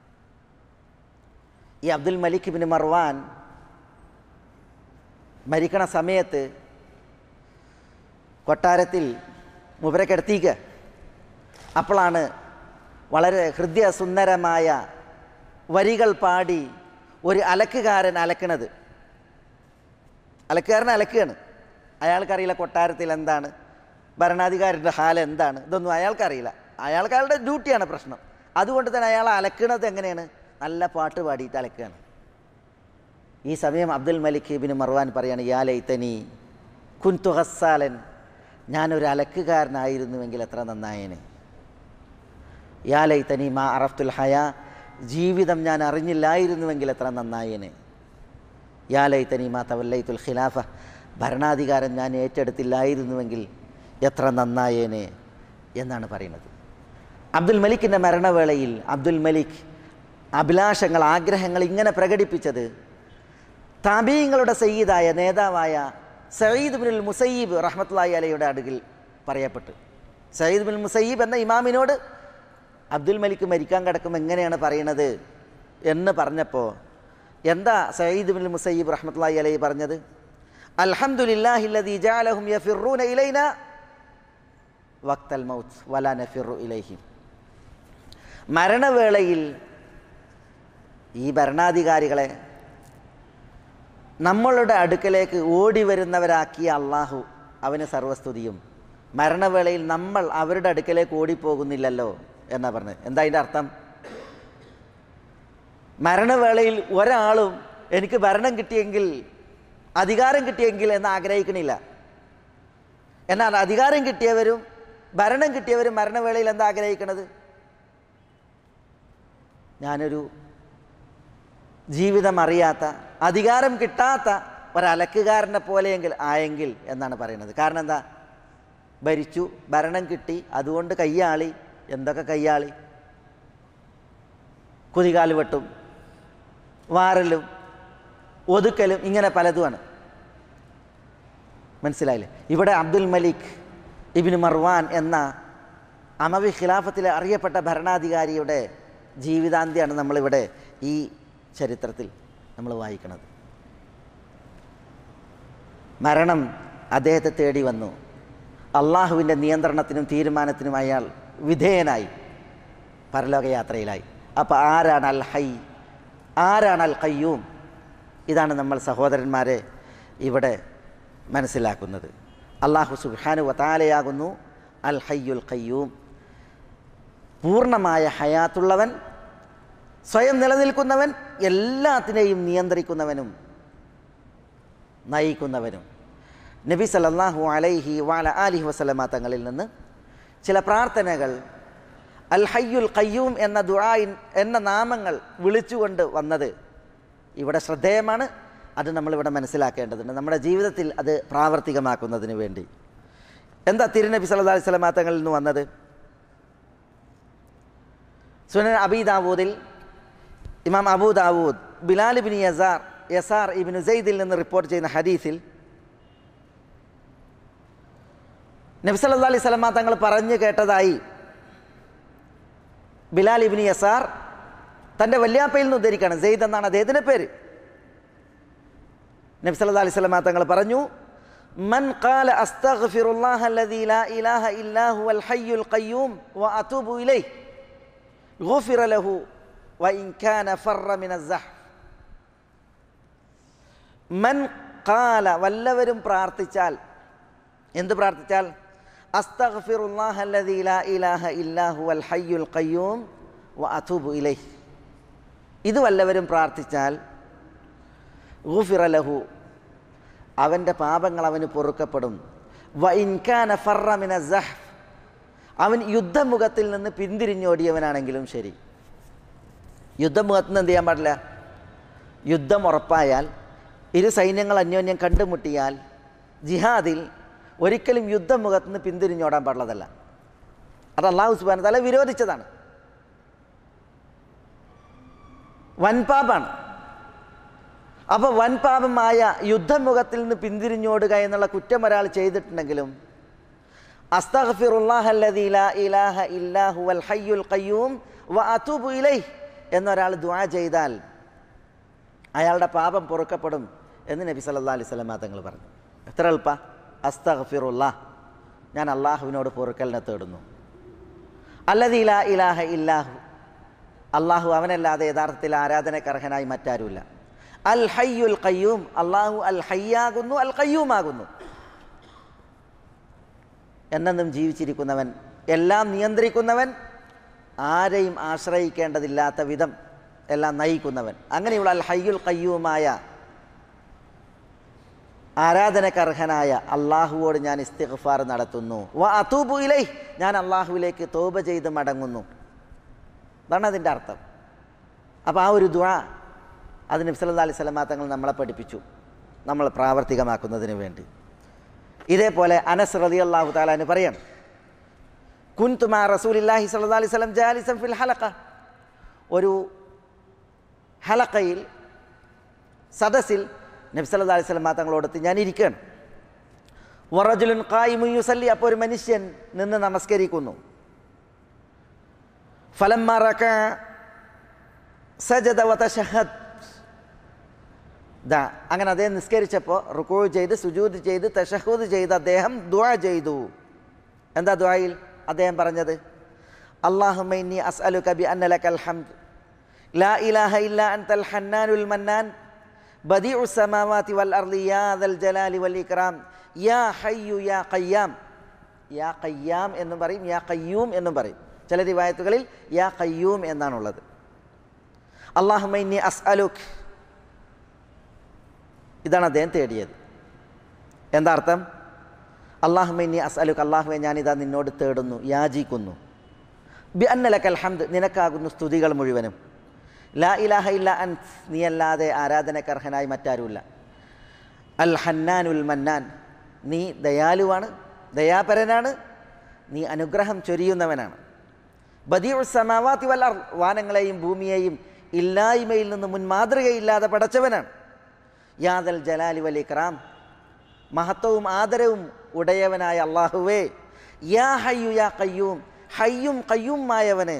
ഈ അബ്ദുൽ മലിക് ഇബ്നു മർവാൻ മരിക്കണ സമയത്ത് കൊട്ടാരത്തിൽ മൂപ്പരെ കിടത്തിക്കുക. അപ്പോഴാണ് വളരെ ഹൃദയസുന്ദരമായ വരികൾ പാടി ഒരു അലക്കുകാരൻ അലക്കണത്. അലക്കുകാരൻ അലക്കുകയാണ്. അയാൾക്കറിയില്ല കൊട്ടാരത്തിൽ എന്താണ്, ഭരണാധികാരിയുടെ ഹാൽ എന്താണ്, ഇതൊന്നും അയാൾക്കറിയില്ല. അയാൾക്ക് അയാളുടെ ഡ്യൂട്ടിയാണ് പ്രശ്നം. അതുകൊണ്ട് തന്നെ അയാൾ അലക്കണത് എങ്ങനെയാണ്? നല്ല പാട്ട് പാടിയിട്ട് അലക്കുകയാണ്. ഈ സമയം അബ്ദുൽ മലിക് ഇബ്നു മർവാൻ പറയാണ്, യാ ലൈതനി കുൻതു ഗസ്സാലൻ. ഞാനൊരു അലക്കുകാരനായിരുന്നുവെങ്കിൽ എത്ര നന്നായേനെ. യാ ലൈതനി മാ അറഫ്തുൽ ഹയാ. ജീവിതം ഞാൻ അറിഞ്ഞില്ലായിരുന്നുവെങ്കിൽ എത്ര നന്നായേനെ. യാ ലൈതനി മാ തവല്ലൈതുൽ ഖിലാഫ. ഭരണാധികാരം ഞാൻ ഏറ്റെടുത്തില്ലായിരുന്നുവെങ്കിൽ എത്ര നന്നായേനെ എന്നാണ് പറയുന്നത്. അബ്ദുൽ മലിക്കിൻ്റെ മരണവേളയിൽ അബ്ദുൽ മലിക് അഭിലാഷങ്ങൾ, ആഗ്രഹങ്ങൾ ഇങ്ങനെ പ്രകടിപ്പിച്ചത് താബീങ്ങളുടെ സയ്യിദായ നേതാവായ സഈദ് ഇബ്നുൽ മുസയ്യിബ് റഹ്മത്തുള്ളാഹി അലൈഹിയുടെ അടുകിൽ പറയപ്പെട്ടു. സഈദ് ഇബ്നുൽ മുസയ്യിബ് എന്ന ഇമാമിനോട് അബ്ദുൽ മലിക് മരിക്കാൻ കിടക്കും എങ്ങനെയാണ് പറയണത് എന്ന് പറഞ്ഞപ്പോൾ എന്താ സഈദ് ഇബ്നുൽ മുസയ്യിബ് റഹ്മത്തുള്ളാഹി അലൈഹി പറഞ്ഞത്? അൽഹംദുലില്ലാഹി അല്ലദീ ജഅലഹും യഫിറൂന ഇലൈനാ വഖ്തൽ മൗത്ത് വലാ നഫിറു ഇലൈഹിം. മരണവേളയിൽ ഈ ഭരണാധികാരികളെ നമ്മളുടെ അടുക്കലേക്ക് ഓടി വരുന്നവരാക്കിയ അള്ളാഹു അവന് സർവസ്തുതിയും. മരണവേളയിൽ നമ്മൾ അവരുടെ അടുക്കലേക്ക് ഓടിപ്പോകുന്നില്ലല്ലോ എന്നാ പറഞ്ഞത്. എന്താ അതിൻ്റെ അർത്ഥം? മരണവേളയിൽ ഒരാളും എനിക്ക് ഭരണം കിട്ടിയെങ്കിൽ, അധികാരം കിട്ടിയെങ്കിൽ എന്ന് ആഗ്രഹിക്കണില്ല. എന്നാൽ അധികാരം കിട്ടിയവരും ഭരണം കിട്ടിയവരും മരണവേളയിൽ എന്താ ആഗ്രഹിക്കണത്? ഞാനൊരു ജീവിതം അറിയാത്ത, അധികാരം കിട്ടാത്ത ഒരലക്കുകാരനെ പോലെയെങ്കിൽ ആയെങ്കിൽ എന്നാണ് പറയുന്നത്. കാരണം എന്താ? ഭരിച്ചു, ഭരണം കിട്ടി, അതുകൊണ്ട് കയ്യാളി. എന്തൊക്കെ കയ്യാളി? കുതികാല് വെട്ടും, വാറലും, ഒതുക്കലും ഇങ്ങനെ പലതുമാണ്. മനസ്സിലായില്ലേ? ഇവിടെ അബ്ദുൽ മലിക് ഇബ്നു മർവാൻ എന്ന അമവി ഖിലാഫത്തിലെ അറിയപ്പെട്ട ഭരണാധികാരിയുടെ ജീവിതാന്ത്യമാണ് നമ്മളിവിടെ ഈ ചരിത്രത്തിൽ നമ്മൾ വായിക്കുന്നത്. മരണം അദ്ദേഹത്തെ തേടി വന്നു. അള്ളാഹുവിൻ്റെ നിയന്ത്രണത്തിനും തീരുമാനത്തിനും അയാൾ വിധേയനായി പരലോകയാത്രയിലായി. അപ്പോൾ ആരാണ് അൽ ഹൈ, ആരാണ് അൽ ഖയ്യൂം? ഇതാണ് നമ്മൾ സഹോദരന്മാരെ ഇവിടെ മനസ്സിലാക്കുന്നത്. അള്ളാഹു സുബ്ഹാനഹു വ തആലയാകുന്നു അൽ ഹയ്യുൽ ഖയ്യൂം, പൂർണ്ണമായ ഹയാത്തുള്ളവൻ, സ്വയം നിലനിൽക്കുന്നവൻ, എല്ലാത്തിനെയും നിയന്ത്രിക്കുന്നവനും നയിക്കുന്നവനും. നബി സല്ലല്ലാഹു അലൈഹി വഅല ആലിഹി വസല്ലമ തങ്ങളിൽ നിന്ന് ചില പ്രാർത്ഥനകൾ അൽ ഹയ്യുൽ ഖയ്യൂം എന്ന ദുആഇൻ എന്ന നാമങ്ങൾ വിളിച്ചുകൊണ്ട് വന്നത് ഇവിടെ ശ്രദ്ധേയമാണ്. അത് നമ്മളിവിടെ മനസ്സിലാക്കേണ്ടതുണ്ട് നമ്മുടെ ജീവിതത്തിൽ അത് പ്രാവർത്തികമാക്കുന്നതിന് വേണ്ടി. എന്താ തിരുനബി സല്ലല്ലാഹു അലൈഹി വസല്ലമ തങ്ങളിൽ നിന്ന് വന്നത്? സുനൻ അബീ ദാവൂദിൽ ഇമാം അബൂ ദാവൂദ് ബിലാൽ ഇബ്നു യസാർ യസാർ ഇബ്നു സെയ്ദിൽ നിന്ന് റിപ്പോർട്ട് ചെയ്യുന്ന ഹദീസിൽ നബി സല്ലല്ലാഹു അലൈഹി വസല്ലമ തങ്ങൾ പറഞ്ഞു കേട്ടതായി ബിലാൽ ഇബ്നു യസാർ തൻ്റെ വല്യാപ്പയിൽ നിന്ന് ഉദ്ധരിക്കുകയാണ്. സെയ്ദ് എന്നാണ് അദ്ദേഹത്തിൻ്റെ പേര്. നബി സല്ലല്ലാഹു അലൈഹി വസല്ലമ തങ്ങൾ പറഞ്ഞു, മൻ ഖാല അസ്തഗ്ഫിറുല്ലാഹ അല്ലദീ ലാ ഇലാഹ ഇല്ലാ ഹുവൽ ഹയ്യുൽ ഖയ്യൂം വ അതൂബു ഇലൈഹി ഗുഫിറ ലഹു വ ഇൻ കാന ഫറ മിനസ് സഹ്. മൻ ഖാല, വല്ലവരും പ്രാർത്ഥിച്ചാൽ, എന്ത് പ്രാർത്ഥിച്ചാൽ? അസ്തഗ്ഫിറുല്ലാഹ അല്ലദീ ലാ ഇലാഹ ഇല്ലാ ഹുവൽ ഹയ്യുൽ ഖയ്യൂം വ അതൂബു ഇലൈഹി. ഇത് വല്ലവരും പ്രാർത്ഥിച്ചാൽ ഗുഫിറ ലഹു, അവൻ്റെ പാപങ്ങൾ അവന് പൊറുക്കപ്പെടും. വ ഇൻ കാന ഫറ മിനസ് സഹ്, അവൻ യുദ്ധമുഖത്തിൽ നിന്ന് പിന്തിരിഞ്ഞോടിയവനാണെങ്കിലും ശരി. യുദ്ധമുഖത്ത് നിന്ന് എന്ത് ചെയ്യാൻ പാടില്ല? യുദ്ധം ഉറപ്പായാൽ, ഇരു സൈന്യങ്ങൾ അന്യോന്യം കണ്ടുമുട്ടിയാൽ ജിഹാദിൽ ഒരിക്കലും യുദ്ധമുഖത്ത് നിന്ന് പിന്തിരിഞ്ഞോടാൻ പാടുള്ളതല്ല. അത് അല്ലാഹു സുബ്ഹാനഹു വ തആല വിരോധിച്ചതാണ്, വൻപാപാണ്. അപ്പോൾ വൻപാപമായ യുദ്ധമുഖത്തിൽ നിന്ന് പിന്തിരിഞ്ഞോടുക എന്നുള്ള കുറ്റം ഒരാൾ ചെയ്തിട്ടുണ്ടെങ്കിലും അസ്തഗ്ഫിറുല്ലാഹ അല്ലദീ ലാ ഇലാഹ ഇല്ലാ ഹുവൽ ഹയ്യുൽ ഖയ്യൂം വ അതൂബു ഇലൈഹി എന്നൊരാൾ ദുആ ചെയ്താൽ അയാളുടെ പാപം പൊറുക്കപ്പെടും എന്ന് നബി സല്ലല്ലാഹു അലൈഹി വസല്ലം തങ്ങൾ പറഞ്ഞു. എത്ര എളുപ്പ! അസ്തഗ്ഫിറുല്ലാഹ്, ഞാൻ അള്ളാഹുവിനോട് പൊറുക്കലിനെ തേടുന്നു. അല്ലദീ ലാ ഇലാഹ ഇല്ലാഹു, അള്ളാഹു അവനല്ലാതെ യഥാർത്ഥത്തിൽ ആരാധനക്കർഹനായി മറ്റാരുമില്ല. അൽ ഹയ്യുൽ ഖയ്യൂം, അള്ളാഹു അൽ ഹയ്യാകുന്നു, അൽ ഖയ്യൂമാകുന്നു. എന്നെന്നും ജീവിച്ചിരിക്കുന്നവൻ, എല്ലാം നിയന്ത്രിക്കുന്നവൻ, ആരെയും ആശ്രയിക്കേണ്ടതില്ലാത്ത വിധം എല്ലാം നയിക്കുന്നവൻ. അങ്ങനെയുള്ള അൽ ഹയ്യുൽ ഖയ്യൂമായ ആരാധനക്കർഹനായ അള്ളാഹുവോട് ഞാൻ ഇസ്തിഗ്ഫാർ നടത്തുന്നു. വ അതൂബു ഇലൈഹി, ഞാൻ അള്ളാഹുവിലേക്ക് തൗബ ചെയ്ത് മടങ്ങുന്നു. അതാണ് അതിൻ്റെ അർത്ഥം. അപ്പോൾ ആ ഒരു ദുആ അത് നബി സല്ലല്ലാഹു അലൈഹി വസല്ലം തങ്ങൾ നമ്മളെ പഠിപ്പിച്ചു, നമ്മൾ പ്രാവർത്തികമാക്കുന്നതിന് വേണ്ടി. ഇതേപോലെ അനസ് റളിയല്ലാഹു തആല അൻഹു പറയാണ്, കുൻതു മഅ റസൂലില്ലാഹി സ്വല്ലല്ലാഹു അലൈഹി വസല്ലം ജാലിസൻ ഫിൽ ഹലഖ, ഒരു ഹലഖയിൽ, സദസ്സിൽ നബി സല്ലല്ലാഹു അലൈഹി വസല്ലം തങ്ങളോടൊത്ത് ഞാൻ ഇരിക്കുകയാണ്. വറജുലുൻ ഖായിമുൻ യുസല്ലി, അപ്പോൾ ഒരു മനുഷ്യൻ നിന്ന് നമസ്കരിക്കുന്നു. ഫലമ്മ റകഅ സജദ വതശഹദ്, ദാ അങ്ങനെ അദ്ദേഹം നിസ്കരിച്ചപ്പോൾ റുകൂ ചെയ്ത് സുജൂദ് ചെയ്ത് തശഹുദ് ചെയ്ത് അദ്ദേഹം ദുആ ചെയ്തു. എന്താ ദുആയിൽ അദ്ദേഹം പറഞ്ഞത്? അല്ലാഹുമ്മ ഇന്നി അസ്അലുക ബി അന്ന ലകൽ ഹംദ് ലാ ഇലാഹ ഇല്ലാ അൻതൽ ഹന്നാനുൽ മന്നാൻ ബദീഉസ് സമാവാതി വൽ അർളി യാ ദൽ ജലാലി വൽ ഇക്റാം യാ ഹയ്യു യാ ഖയ്യാം. യാ ഖയ്യാം എന്നും പറയും, യാ ഖയ്യൂം എന്നും പറയും. ചില റിവായത്തുകളിൽ യാ ഖയ്യൂം എന്നാണുള്ളത്. അല്ലാഹുമ്മ ഇന്നി അസ്അലുക, ഇതാണ് അദ്ദേഹം തേടിയത്. എന്താ അർത്ഥം? അല്ലാഹുമ്മ ഇന്നി അസ്അലുക, അല്ലാഹുവേ ഞാനിതാ നിന്നോട് തേടുന്നു, യാചിക്കുന്നു. ബി അന്ന ലകൽ ഹംദ്, നിനക്കാകുന്നു സ്തുതികൾ മുഴുവനും. ലാ ഇലാഹ ഇല്ലാ അൻത്, നീയല്ലാതെ ആരാധനക്കർഹനായി മറ്റാരുമില്ല. അൽ ഹന്നാനുൽ മന്നാൻ, നീ ദയാലുവാണ്, ദയാപരനാണ്, നീ അനുഗ്രഹം ചൊരിയുന്നവനാണ്. ബദീഉസ് സമാവാതി വൽ അർള്, വാനങ്ങളെയും ഭൂമിയെയും ഇല്ലായ്മയിൽ നിന്ന് മുൻമാതൃകയില്ലാതെ പടച്ചവനാണ്. യാദൽ ജലാലി വൽ ഇക്റാം, മഹത്വവും ആദരവും ഉടയവനായ അള്ളാഹുവേ, യാ ഹയ്യു യാ ഖയ്യൂം, ഹയ്യും ഖയ്യൂമായവനെ,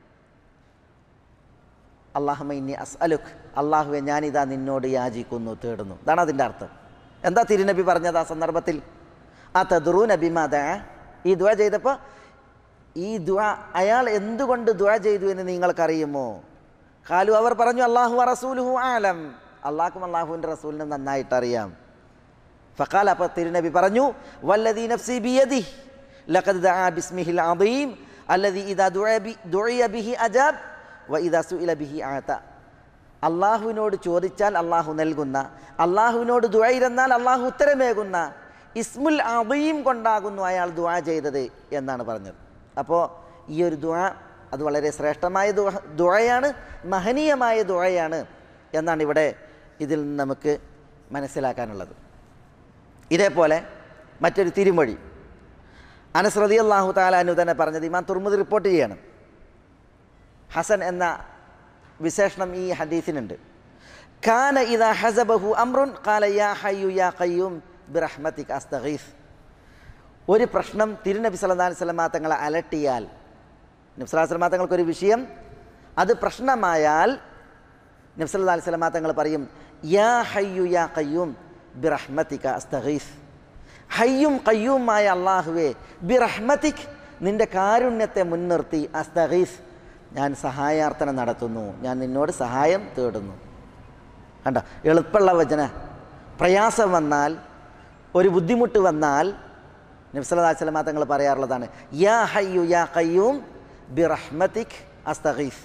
അല്ലാഹുമ്മ ഇന്നി അസ്അലുക്, അള്ളാഹുവെ ഞാനിതാ നിന്നോട് യാചിക്കുന്നു, തേടുന്നു. ഇതാണ് അതിൻ്റെ അർത്ഥം. എന്താ തിരുനബി പറഞ്ഞത് ആ സന്ദർഭത്തിൽ? അതദ്റൂന ബിമാ ദഅ, ഈ ദുആ ചെയ്തപ്പോൾ ഈ ദുആ അയാൾ എന്തുകൊണ്ട് ദുആ ചെയ്തു എന്ന് നിങ്ങൾക്കറിയുമോ? ഖാലു, അവർ പറഞ്ഞു, അല്ലാഹു വറസൂലുഹു ആലം, അള്ളാഹും അള്ളാഹുവിൻ്റെ റസൂലിനും നന്നായിട്ട് അറിയാം. ഫഖാല, അപ്പോൾ തിരുനബി പറഞ്ഞു, വല്ലദീ നഫ്സി ബിയദിഹി ലഖദ് ദഅ ബിസ്മിഹിൽ അദീം അല്ലദീ ഇദാ ദുഇയ ബിഹി അജാബ് വ ഇദാ സുഇല ബിഹി ആത. അള്ളാഹുവിനോട് ചോദിച്ചാൽ അള്ളാഹു നൽകുന്ന, അള്ളാഹുവിനോട് ദുആ ഇരുന്നാൽ അള്ളാഹു ഉത്തരമേകുന്ന ഇസ്മുൽ അദീം കൊണ്ടാകുന്നു അയാൾ ദുആ ചെയ്തത് എന്നാണ് പറഞ്ഞത്. അപ്പോൾ ഈ ഒരു ദുആ അത് വളരെ ശ്രേഷ്ഠമായ ദുആയാണ്, മഹനീയമായ ദുആയാണ് എന്നാണ് ഇവിടെ ഇതിൽ നിന്ന് നമുക്ക് മനസ്സിലാക്കാനുള്ളത്. ഇതേപോലെ മറ്റൊരു തിരുമൊഴി അനസ് റളിയല്ലാഹു തആല അൻഹു തന്നെ പറഞ്ഞത് ഇമാം തുർമുദി റിപ്പോർട്ട് ചെയ്യാണ്. ഹസൻ എന്ന വിശേഷണം ഈ ഹദീസിനുണ്ട്. കാന ഇദാ ഹസബഹു അംറുൻ ഖാല യാ ഹയ്യു യാ ഖയ്യൂം ബിറഹ്മതിക അസ്തഗീസ്. ഒരു പ്രശ്നം തിരുനബി സല്ലല്ലാഹു അലൈഹി വസല്ലം തങ്ങളെ അലട്ടിയാൽ, നബി സല്ലല്ലാഹു അലൈഹി വസല്ലം തങ്ങൾക്കൊരു വിഷയം അത് പ്രശ്നമായാൽ നബി സല്ലല്ലാഹു അലൈഹി വസല്ലം തങ്ങൾ പറയും, യാ ഹയ്യു യാ ഖയ്യൂം ബിറഹ്മതിക അസ്തഗീസ്, ഹയ്യും ഖയ്യൂമായ അള്ളാഹുവേ, ബിറഹ്മതിക്, നിൻ്റെ കാരുണ്യത്തെ മുൻനിർത്തി, അസ്തഗീസ്, ഞാൻ സഹായാർത്ഥന നടത്തുന്നു, ഞാൻ നിന്നോട് സഹായം തേടുന്നു. കണ്ട, എളുപ്പമുള്ള വചന. പ്രയാസം വന്നാൽ, ഒരു ബുദ്ധിമുട്ട് വന്നാൽ നബി സല്ലല്ലാഹു അലൈഹി വസല്ലം തങ്ങൾ പറയാറുള്ളതാണ്, യാ ഹയ്യു യാ ഖയ്യൂം ബിറഹ്മതിക് അസ്തഗീസ്.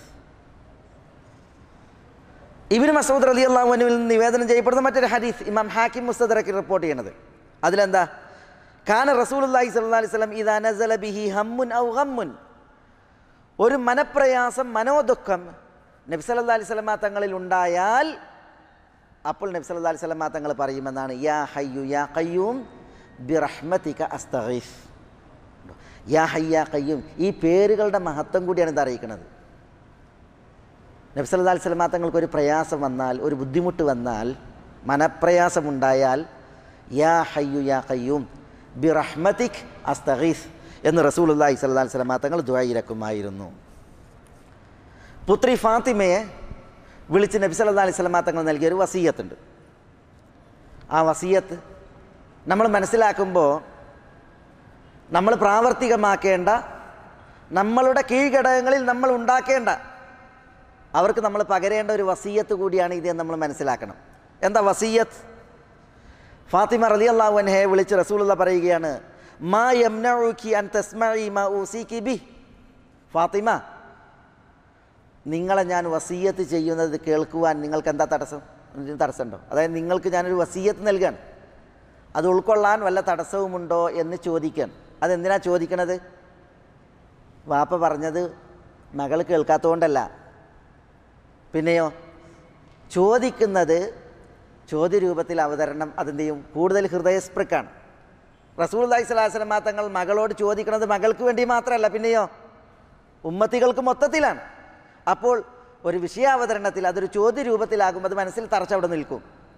ഇബ്നു മസ്ഊദ് റളിയല്ലാഹു അൻഹുവിൽ നിന്ന് നിവേദനം ചെയ്യപ്പെടുന്ന മറ്റൊരു ഹദീസ് ഇമാം ഹാക്കിം മുസ്തദറക്കിൽ റിപ്പോർട്ട് ചെയ്യുന്നത്. അതിലെന്താ? കാന റസൂലുള്ളാഹി സ്വല്ലല്ലാഹു അലൈഹി വസല്ലം ഇദാ നസല ബിഹി ഹമ്മുൻ ഔ ഗമ്മുൻ, ഒരു മനപ്രയാസം, മനോദുഃഖം നബി സല്ലല്ലാഹു അലൈഹി വസല്ലം തങ്ങളിൽ ഉണ്ടായാൽ അപ്പോൾ നബി സല്ലല്ലാഹു അലൈഹി വസല്ലം തങ്ങൾ പറയുമെന്നാണ്, യാ ഹയ്യു യാ ഖയ്യൂം ബിറഹ്മതിക അസ്തഗീസ്. യാ ഹയ്യ യാ ഖയ്യൂം, ഈ പേരുകളുടെ മഹത്വം കൂടിയാണ് ഇത് അറിയിക്കുന്നത്. നബി സല്ലല്ലാഹു അലൈഹി വസല്ലം തങ്ങൾക്ക് ഒരു പ്രയാസം വന്നാൽ, ഒരു ബുദ്ധിമുട്ട് വന്നാൽ, മനപ്രയാസമുണ്ടായാൽ, യാ ഹയ്യു യാ ഖയ്യൂം ബിറഹ്മതിക് അസ്തഗീസ് എന്ന് റസൂലുള്ളാഹി സ്വല്ലല്ലാഹു അലൈഹി വസല്ലം തങ്ങൾ ദുആ ഇരക്കുമായിരുന്നു. പുത്രി ഫാത്തിമയെ വിളിച്ച് നബി സല്ലല്ലാഹു അലൈഹി വസല്ലം തങ്ങൾ നൽകിയൊരു വസിയ്യത്തുണ്ട്. ആ വസിയ്യത്ത് നമ്മൾ മനസ്സിലാക്കുമ്പോൾ നമ്മൾ പ്രാവർത്തികമാക്കേണ്ട, നമ്മളുടെ കീഴ്ഘടകങ്ങളിൽ നമ്മൾ ഉണ്ടാക്കേണ്ട, അവർക്ക് നമ്മൾ പകരേണ്ട ഒരു വസിയ്യത്ത് കൂടിയാണ് ഇത് എന്ന് നമ്മൾ മനസ്സിലാക്കണം. എന്താ വസിയ്യത്ത്? ഫാത്തിമ റളിയല്ലാഹു അൻഹയെ വിളിച്ച് റസൂലുള്ളാഹി പറയുകയാണ്, മാ യംനഉകി അൻ തസ്മഇ മാ ഊസികി ബി. ഫാത്തിമ, നിങ്ങളെ ഞാൻ വസിയ്യത്ത് ചെയ്യുന്നത് കേൾക്കുവാൻ നിങ്ങൾക്ക് എന്താ തടസ്സം? തടസ്സമുണ്ടോ? അതായത് നിങ്ങൾക്ക് ഞാനൊരു വസിയ്യത്ത് നൽകാൻ, അത് ഉൾക്കൊള്ളാൻ വല്ല തടസ്സവുമുണ്ടോ എന്ന് ചോദിക്കാൻ. അതെന്തിനാ ചോദിക്കണത്? വാപ്പ പറഞ്ഞത് മകൾ കേൾക്കാത്തതുകൊണ്ടല്ല. പിന്നെയോ, ചോദിക്കുന്നത് ചോദ്യരൂപത്തിൽ അവതരണം അതെന്ത് ചെയ്യും? കൂടുതൽ ഹൃദയസ്പൃക്കാണ്. റസൂലുള്ളാഹി സ്വല്ലല്ലാഹു അലൈഹി വസല്ലം തങ്ങൾ മകളോട് ചോദിക്കുന്നത് മകൾക്ക് വേണ്ടി മാത്രമല്ല, പിന്നെയോ ഉമ്മത്തികൾക്ക് മൊത്തത്തിലാണ്. അപ്പോൾ ഒരു വിഷയാവതരണത്തിൽ അതൊരു ചോദ്യരൂപത്തിലാകുമ്പോൾ അത് മനസ്സിൽ തറച്ചവിടെ നിൽക്കും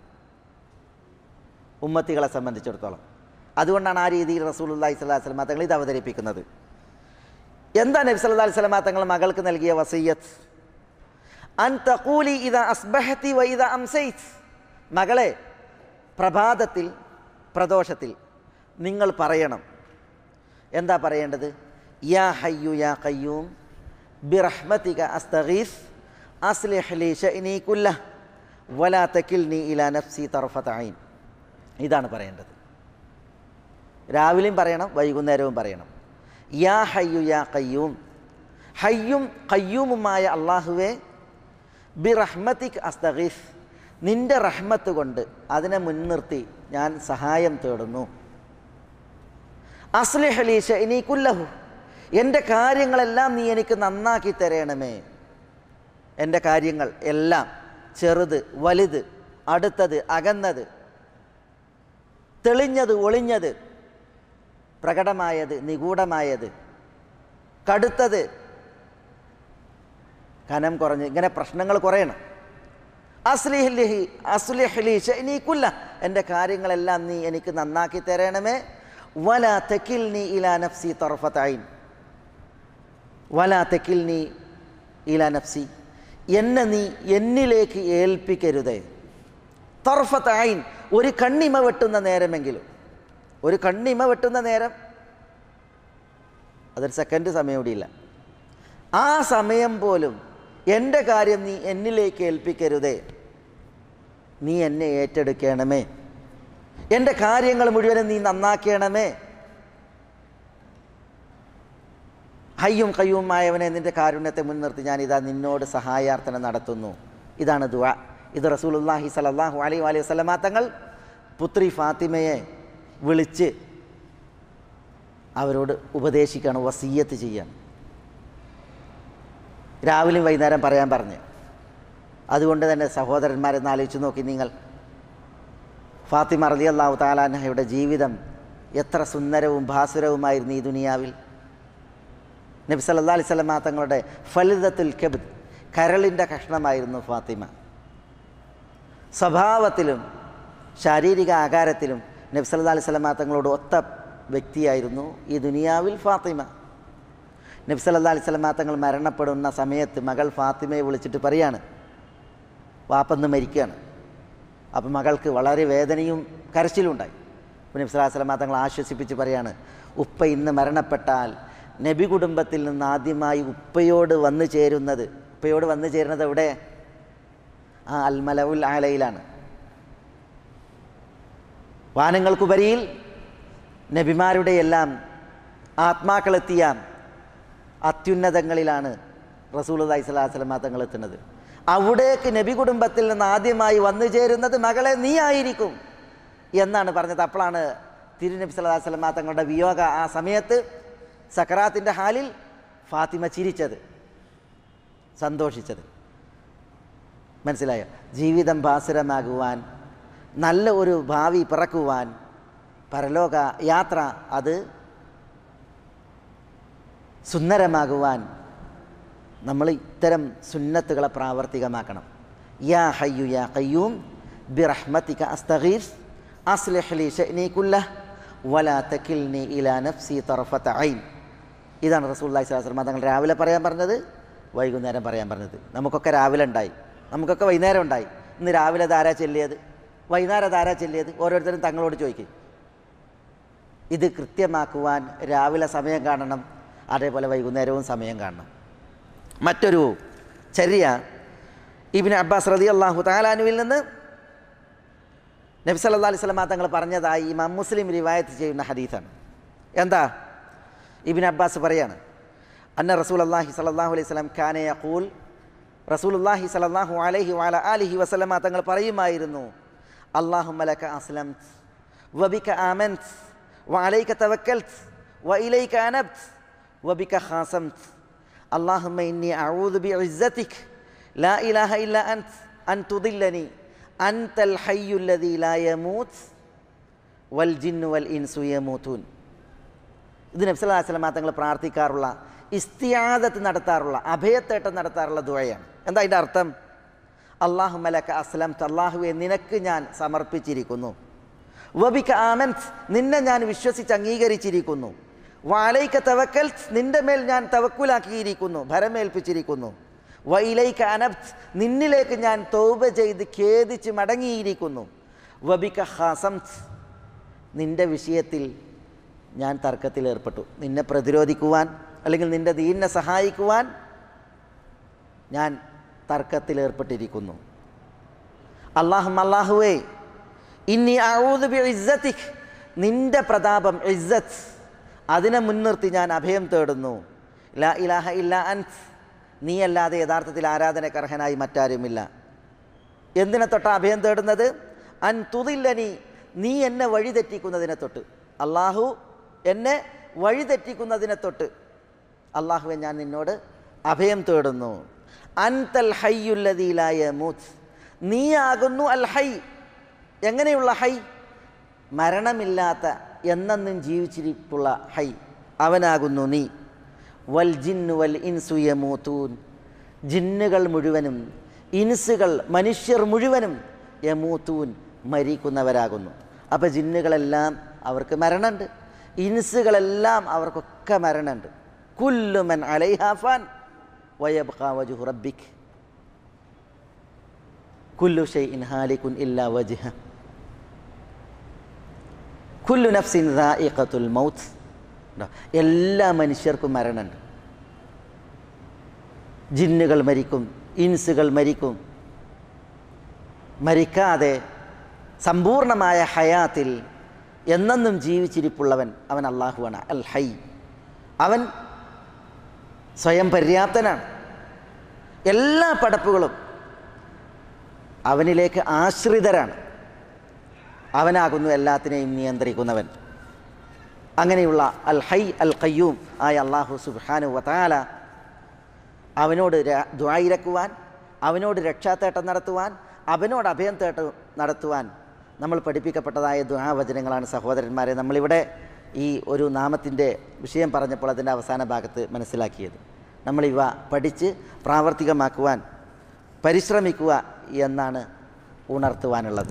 ഉമ്മത്തികളെ സംബന്ധിച്ചിടത്തോളം. അതുകൊണ്ടാണ് ആ രീതിയിൽ റസൂലുള്ളാഹി സ്വല്ലല്ലാഹു അലൈഹി വസല്ലം തങ്ങൾ ഇത് അവതരിപ്പിക്കുന്നത്. എന്താ നബി സല്ലല്ലാഹു അലൈഹി വസല്ലം തങ്ങൾ മകൾക്ക് നൽകിയ വസിയ്യത്ത്? അൻ തഖൂലി ഇദാ അസ്ബഹതി വ ഇദാ അംസൈത്. മകളെ, പ്രഭാതത്തിൽ പ്രദോഷത്തിൽ നിങ്ങൾ പറയണം. എന്താ പറയേണ്ടത്? യാ ഹയ്യു യാ ഖയ്യൂം ബിറഹ്മതിക അസ്തഗീസ് അസ്ലിഹ് ലി ശഅനി കുല്ലഹ് വലാ തകിൽനി ഇലാ നഫ്സി തർഫത ഐൻ. ഇതാണ് പറയേണ്ടത്. രാവിലെയും പറയണം, വൈകുന്നേരവും പറയണം. യാ ഹയ്യു യാ ഖയ്യൂം, ഹയ്യും ഖയ്യൂമുമായ അള്ളാഹുവേ, ബിറഹ്മതിക അസ്തഗീസ്, നിൻ്റെ റഹ്മത്ത് കൊണ്ട് അതിനെ മുൻനിർത്തി ഞാൻ സഹായം തേടുന്നു. അസ്ലിഹ് ലി ശഅനി കുല്ലഹു, എൻ്റെ കാര്യങ്ങളെല്ലാം നീ എനിക്ക് നന്നാക്കി തരണമേ. എൻ്റെ കാര്യങ്ങൾ എല്ലാം, ചെറുത് വലുത്, അടുത്തത് അകന്നത്, തെളിഞ്ഞത് ഒളിഞ്ഞത്, പ്രകടമായത് നിഗൂഢമായത്, കടുത്തത് കനം കുറഞ്ഞ്, ഇങ്ങനെ പ്രശ്നങ്ങൾ കുറയണം. അസ്ലിഹ് ലി അസ്ലിഹ് ലി ശഅനി കുല്ല, എൻ്റെ കാര്യങ്ങളെല്ലാം നീ എനിക്ക് നന്നാക്കി തരണമേ. വലാ തകിൽനി ഇലാ നഫ്സി തർഫത ഐൻ, വലാ തകിൽനി ഇലാ നഫ്സി, എന്നെ നീ എന്നിലേക്ക് ഏൽപ്പിക്കരുതേ. തർഫത ഐൻ, ഒരു കണ്ണിമ വെട്ടുന്ന നേരമെങ്കിലും, ഒരു കണ്ണിമ വെട്ടുന്ന നേരം, അതൊരു സെക്കൻഡ് സമയം കൂടിയില്ല, ആ സമയം പോലും എൻ്റെ കാര്യം നീ എന്നിലേക്ക് ഏൽപ്പിക്കരുതേ. നീ എന്നെ ഏറ്റെടുക്കണമേ, എൻ്റെ കാര്യങ്ങൾ മുഴുവനും നീ നന്നാക്കണമേ. ഹയ്യും ഖയ്യൂമായവനെ, നിൻ്റെ കാരുണ്യത്തെ മുൻനിർത്തി ഞാനിതാ നിന്നോട് സഹായാർത്ഥന നടത്തുന്നു. ഇതാണ് ദുആ. ഇത് റസൂലുള്ളാഹി സ്വല്ലല്ലാഹു അലൈഹി വസല്ലമ തങ്ങൾ പുത്രി ഫാത്തിമയെ വിളിച്ച് അവരോട് ഉപദേശിക്കുകയാണ്, വസിയ്യത്ത് ചെയ്യാണ്. രാവിലെയും വൈകുന്നേരം പറയാൻ പറഞ്ഞ്. അതുകൊണ്ട് തന്നെ സഹോദരന്മാരെന്ന് ആലോചിച്ച് നോക്കി നിങ്ങൾ, ഫാത്തിമ റളിയല്ലാഹു തആല അൻഹയുടെ ജീവിതം എത്ര സുന്ദരവും ഭാസുരവുമായിരുന്നു ഈ ദുനിയാവിൽ. നബി സല്ലല്ലാഹു അലൈഹി വസല്ലമ തങ്ങളുടെ ഫലിദത്തുൽ കബ്ദ്, കരളിൻ്റെ കഷ്ണമായിരുന്നു ഫാത്തിമ. സ്വഭാവത്തിലും ശാരീരിക ആകാരത്തിലും നബി സല്ലല്ലാഹു അലൈഹി വസല്ലമ തങ്ങളോട് ഒത്ത വ്യക്തിയായിരുന്നു ഈ ദുനിയാവിൽ ഫാത്തിമ. നബി സല്ലല്ലാഹു അലൈഹി വസല്ലമ തങ്ങൾ മരണപ്പെടുന്ന സമയത്ത് മകൾ ഫാത്തിമയെ വിളിച്ചിട്ട് പറയാണ്, വാപ്പന്ന് മരിക്കുകയാണ്. അപ്പം മകൾക്ക് വളരെ വേദനയും കരച്ചിലുണ്ടായി. അപ്പോൾ നബി സല്ലല്ലാഹു അലൈഹി വസല്ലമ തങ്ങൾ ആശ്വസിപ്പിച്ച് പറയാണ്, ഉപ്പ ഇന്ന് മരണപ്പെട്ടാൽ നബി കുടുംബത്തിൽ നിന്ന് ആദ്യമായി ഉപ്പയോട് വന്നു ചേരുന്നത്, ഉപ്പയോട് വന്നു ചേരുന്നത് എവിടെ? ആ അൽ മലഉൽ ആലയിലാണ്. വാനങ്ങൾക്കുപരിയിൽ നബിമാരുടെ എല്ലാം ആത്മാക്കളെത്തിയ അത്യുന്നതങ്ങളിലാണ് റസൂലുള്ളാഹി സ്വല്ലല്ലാഹു അലൈഹി വസല്ലമ തങ്ങൾ എത്തുന്നത്. അവിടേക്ക് നബി കുടുംബത്തിൽ നിന്ന് ആദ്യമായി വന്നു ചേരുന്നത് മകളെ നീ ആയിരിക്കും എന്നാണ് പറഞ്ഞത്. അപ്പോഴാണ് തിരുനബി സല്ലല്ലാഹു അലൈഹി വസല്ലമ തങ്ങളുടെ വിയോഗ ആ സമയത്ത് സക്കറാത്തിൻ്റെ ഹാലിൽ ഫാത്തിമ ചിരിച്ചത്, സന്തോഷിച്ചത്. മനസ്സിലായോ? ജീവിതം ഭാസുരമാകുവാൻ, നല്ല ഒരു ഭാവി പിറക്കുവാൻ, പരലോക യാത്ര അത് സുന്ദരമാകുവാൻ നമ്മൾ ഇത്തരം സുന്നത്തുകളെ പ്രാവർത്തികമാക്കണം. യാ ഹയ്യു യാ ഖയ്യൂം ബിറഹ്മതിക അസ്തഗീസ് അസ്ലിഹ് ലി ശഅനി കുല്ലഹ് വലാ തകിൽനി ഇലാ നഫ്സി തർഫത ഐൻ. ഇതാണ് റസൂലുള്ളാഹി സ്വല്ലല്ലാഹു അലൈഹി വസല്ലം തങ്ങൾ രാവിലെ പറയാൻ പറഞ്ഞത്, വൈകുന്നേരം പറയാൻ പറഞ്ഞത്. നമുക്കൊക്കെ രാവിലെ ഉണ്ടായി, നമുക്കൊക്കെ വൈകുന്നേരം ഉണ്ടായി. ഇന്ന് രാവിലെ ധാരാ ചെല്ലിയത്, വൈകുന്നേരം ധാരാ ചെല്ലിയത്, ഓരോരുത്തരും തങ്ങളോട് ചോദിക്കും. ഇത് കൃത്യമാക്കുവാൻ രാവിലെ സമയം കാണണം, അതേപോലെ വൈകുന്നേരവും സമയം കാണണം. മറ്റൊരു ചര്യ ഇബ്നു അബ്ബാസ് റളിയല്ലാഹു തആല അൻഹുവിൽ നിന്ന് നബി സല്ലല്ലാഹു അലൈഹി വസല്ലം തങ്ങൾ പറഞ്ഞതായി ഇമാം മുസ്ലിം റിവായത്ത് ചെയ്യുന്ന ഹദീസാണ്. എന്താ? ഇബ്നു അബ്ബാസ് പറയാണ്, അന്ന റസൂലുള്ളാഹി സ്വല്ലല്ലാഹു അലൈഹി വസല്ലം കാന യഖൂൽ, റസൂലുള്ളാഹി സ്വല്ലല്ലാഹു അലൈഹി വഅല ആലിഹി വസല്ലം തങ്ങൾ പറയുമായിരുന്നു, അല്ലാഹുമ്മ ലക അസ്ലംതു വബിക ആമൻതു വഅലൈക തവക്കൽതു വഇലൈക അനബ്തു വബിക ഖാസംതു അല്ലാഹുമ്മ ഇന്നി അഊദു ബിഇസ്സതിക ലാ ഇലാഹ ഇല്ലാ അൻത അൻ തുദില്ലനി അൻതൽ ഹയ്യുൽ ലദീ ലാ യമൂത് വൽ ജിന്നു വൽ ഇൻസു യമൂതൂൻ. ഇത് നബി സല്ലല്ലാഹു അലൈഹി വസല്ലം തങ്ങൾ പ്രാർത്ഥിക്കാറുള്ള, ഇസ്തിആദത്ത് നടത്താറുള്ള, അഭയത്തേട്ടം നടത്താറുള്ള ദുആയാണ്. എന്താ അതിൻ്റെ അർത്ഥം? അല്ലാഹുമ്മ ലക അസ്ലംതു, അല്ലാഹുവേ നിനക്ക് ഞാൻ സമർപ്പിച്ചിരിക്കുന്നു. വബിക ആമൻതു, നിന്നെ ഞാൻ വിശ്വസിച്ച് അംഗീകരിച്ചിരിക്കുന്നു. വഅലൈക തവക്കൽതു, നിന്റെ മേൽ ഞാൻ തവക്കുലാക്കിയിരിക്കുന്നു, ഭരമേൽപ്പിച്ചിരിക്കുന്നു. വഇലൈക അനബ്തു, നിന്നിലേക്ക് ഞാൻ തൗബ ചെയ്ത് ഖേദിച്ച് മടങ്ങിയിരിക്കുന്നു. വബിക ഖാസംതു, നിന്റെ വിഷയത്തിൽ ഞാൻ തർക്കത്തിൽ ഏർപ്പെട്ടു. നിന്നെ പ്രതിരോധിക്കുവാൻ അല്ലെങ്കിൽ നിന്റെ ദീനിനെ സഹായിക്കുവാൻ ഞാൻ തർക്കത്തിൽ ഏർപ്പെട്ടിരിക്കുന്നു. അല്ലാഹുമ്മ, അല്ലാഹുവേ, ഇന്നി അഊദു ബിഇസ്സതിക, നിന്റെ പ്രതാപം, ഇസ്സത്ത്, അതിനെ മുൻനിർത്തി ഞാൻ അഭയം തേടുന്നു. ലാ ഇലാഹ ഇല്ലാ അൻത, നീയല്ലാതെ യഥാർത്ഥത്തിൽ ആരാധനയ്ക്ക് അർഹനായി മറ്റാരുമില്ല. എന്തിനെ തൊട്ടാ അഭയം തേടുന്നത്? അൻ തുദില്ലനി, നീ എന്നെ വഴിതെറ്റിക്കുന്നതിനെ തൊട്ട്. അള്ളാഹു എന്നെ വഴിതെറ്റിക്കുന്നതിനെ തൊട്ട് അള്ളാഹുവെ ഞാൻ നിന്നോട് അഭയം തേടുന്നു. അൻതൽ ഹയ്യുൽ ലദീ ലാ യമൂത്, നീയാകുന്നു അൽ ഹൈ. എങ്ങനെയുള്ള ഹൈ? മരണമില്ലാത്ത, എന്നെന്നും ജീവിച്ചിരിപ്പുള്ള ഹൈ, അവനാകുന്നു നീ. വൽ ജിന്നു വൽ ഇൻസു യമൂതൂൻ, ജിന്നുകൾ മുഴുവനും ഇൻസുകൾ മനുഷ്യർ മുഴുവനും യമൂത്തൂൻ മരിക്കുന്നവരാകുന്നു. അപ്പോൾ ജിന്നുകളെല്ലാം അവർക്ക് മരണമുണ്ട്, ഇൻസുകളെല്ലാം അവർക്കൊക്കെ മരണമുണ്ട്. കുല്ലു മൻ അലൈഹാ ഫാൻ വയബ്ഖാ വജ്ഹു റബ്ബിക് കുല്ലു ഷൈഇൻ ഹാലികുൻ ഇല്ലാ വജ്ഹ കുല്ലു നഫ്സിൻ ദാഇഖത്തുൽ മൗത്ത്. എല്ലാ മനുഷ്യർക്കും മരണമുണ്ട്. ജിന്നുകൾ മരിക്കും, ഇൻസുകൾ മരിക്കും. മരിക്കാതെ സമ്പൂർണമായ ഹയാത്തിൽ എന്നെന്നും ജീവിച്ചിരിപ്പുള്ളവൻ അവൻ അല്ലാഹുവാണ്, അൽ ഹൈ. അവൻ സ്വയം പര്യാപ്തനാണ്. എല്ലാ പടപ്പുകളും അവനിലേക്ക് ആശ്രിതരാണ്. അവനാകുന്നു എല്ലാത്തിനെയും നിയന്ത്രിക്കുന്നവൻ. അങ്ങനെയുള്ള അൽ ഹൈ അൽ ഖയ്യൂം ആയ അല്ലാഹു സുബ്ഹാനഹു വ തആല അവനോട് ദുആയിരക്കുവാൻ, അവനോട് രക്ഷാതേട്ടം നടത്തുവാൻ, അവനോട് അഭയം തേട്ടം നടത്തുവാൻ നമ്മൾ പഠിപ്പിക്കപ്പെട്ടതായ ദുആ വചനങ്ങളാണ് സഹോദരന്മാരെ നമ്മളിവിടെ ഈ ഒരു നാമത്തിൻ്റെ വിഷയം പറഞ്ഞപ്പോൾ അതിൻ്റെ അവസാന ഭാഗത്ത് മനസ്സിലാക്കിയത്. നമ്മളിവ പഠിച്ച് പ്രാവർത്തികമാക്കുവാൻ പരിശ്രമിക്കുക എന്നാണ് ഉണർത്തുവാനുള്ളത്.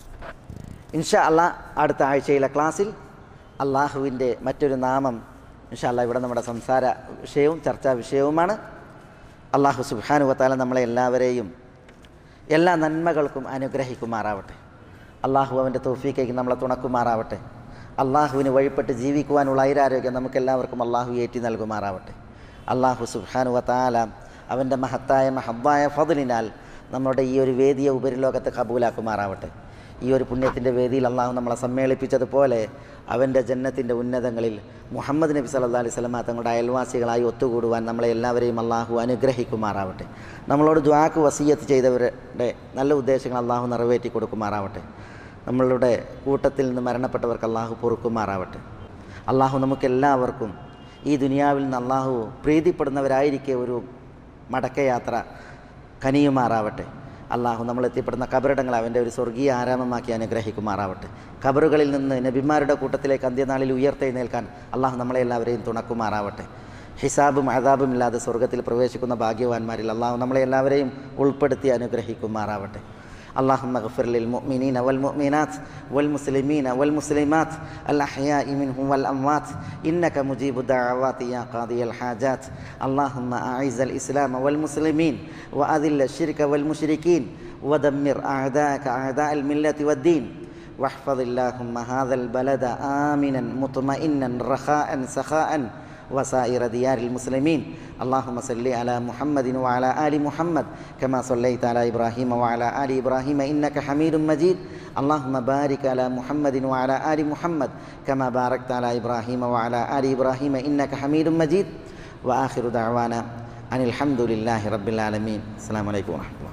ഇൻഷാ അല്ലാ അടുത്ത ആഴ്ചയിലെ ക്ലാസ്സിൽ അള്ളാഹുവിൻ്റെ മറ്റൊരു നാമം ഇൻഷാ അല്ലാ ഇവിടെ നമ്മുടെ സംസാര വിഷയവും ചർച്ചാ വിഷയവുമാണ്. അള്ളാഹു സുബ്ഹാനഹു വ തആല നമ്മളെ എല്ലാവരെയും എല്ലാ നന്മകൾക്കും അനുഗ്രഹിക്കുമാറാവട്ടെ. അള്ളാഹു അവൻ്റെ തൗഫീഖേക്ക് നമ്മളെ തുണക്കുമാറാവട്ടെ. അള്ളാഹുവിന് വഴിപ്പെട്ട് ജീവിക്കുവാനുള്ള ഐരാരോഗ്യം നമുക്കെല്ലാവർക്കും അള്ളാഹു ഏറ്റി നൽകുമാറാവട്ടെ. അള്ളാഹു സുബ്ഹാനഹു വ തആല അവൻ്റെ മഹത്തായ മഹബ്ബായ ഫദ്ലിനാൽ നമ്മുടെ ഈ ഒരു വേദിയെ ഉപരിലോകത്ത് കബൂലാക്കുമാറാവട്ടെ. ഈ ഒരു പുണ്യത്തിൻ്റെ വേദിയിൽ അള്ളാഹു നമ്മളെ സമ്മേളിപ്പിച്ചതുപോലെ അവൻ്റെ ജന്നത്തിൻ്റെ ഉന്നതങ്ങളിൽ മുഹമ്മദ് നബി സല്ലല്ലാഹു അലൈഹി വസല്ലം തങ്ങളുടെ അയൽവാസികളായി ഒത്തുകൂടുവാൻ നമ്മളെ എല്ലാവരെയും അള്ളാഹു അനുഗ്രഹിക്കുമാറാവട്ടെ. നമ്മളോട് ദുആക്ക് വസിയത്ത് ചെയ്തവരുടെ നല്ല ഉദ്ദേശങ്ങൾ അള്ളാഹു നിറവേറ്റി കൊടുക്കുമാറാവട്ടെ. നമ്മളുടെ കൂട്ടത്തിൽ നിന്ന് മരണപ്പെട്ടവർക്ക് അള്ളാഹു പൊറുക്കുമാറാവട്ടെ. അള്ളാഹു നമുക്കെല്ലാവർക്കും ഈ ദുനിയാവിൽ നിന്ന് അള്ളാഹു പ്രീതിപ്പെടുന്നവരായിരിക്കെ ഒരു മടക്കയാത്ര കനിയുമാറാവട്ടെ. അള്ളാഹു നമ്മൾ എത്തിപ്പെടുന്ന കബറിടങ്ങൾ അവൻ്റെ ഒരു സ്വർഗീയ ആരാമമാക്കി അനുഗ്രഹിക്കുമാറാവട്ടെ. കബറുകളിൽ നിന്ന് നബിമാരുടെ കൂട്ടത്തിലേക്ക് അന്ത്യനാളിൽ ഉയർത്തെഴുന്നേൽക്കാൻ അള്ളാഹു നമ്മളെ എല്ലാവരെയും തുണക്കുമാറാവട്ടെ. ഹിസാബും അദാബും ഇല്ലാതെ സ്വർഗത്തിൽ പ്രവേശിക്കുന്ന ഭാഗ്യവാന്മാരിൽ അള്ളാഹു നമ്മളെ എല്ലാവരെയും ഉൾപ്പെടുത്തി അനുഗ്രഹിക്കുമാറാവട്ടെ. اللهم اغفر للمؤمنين والمؤمنات والمسلمين والمسلمات الأحياء منهم والأموات إنك مجيب الدعوات يا قاضي الحاجات. اللهم أعز الإسلام والمسلمين وأذل الشرك والمشركين ودمر أعداءك أعداء الملة والدين واحفظ اللهم هذا البلد آمنا مطمئنا رخاء سخاء وسائر ديار المسلمين. اللهم صل على محمد وعلى آل محمد كما صليت على إبراهيم وعلى آل إبراهيم إنك حميد مجيد. اللهم بارك على محمد وعلى آل محمد كما باركت على إبراهيم وعلى آل إبراهيم إنك حميد مجيد. وآخر دعوانا أن الحمد لله رب العالمين. السلام عليكم ورحمة الله.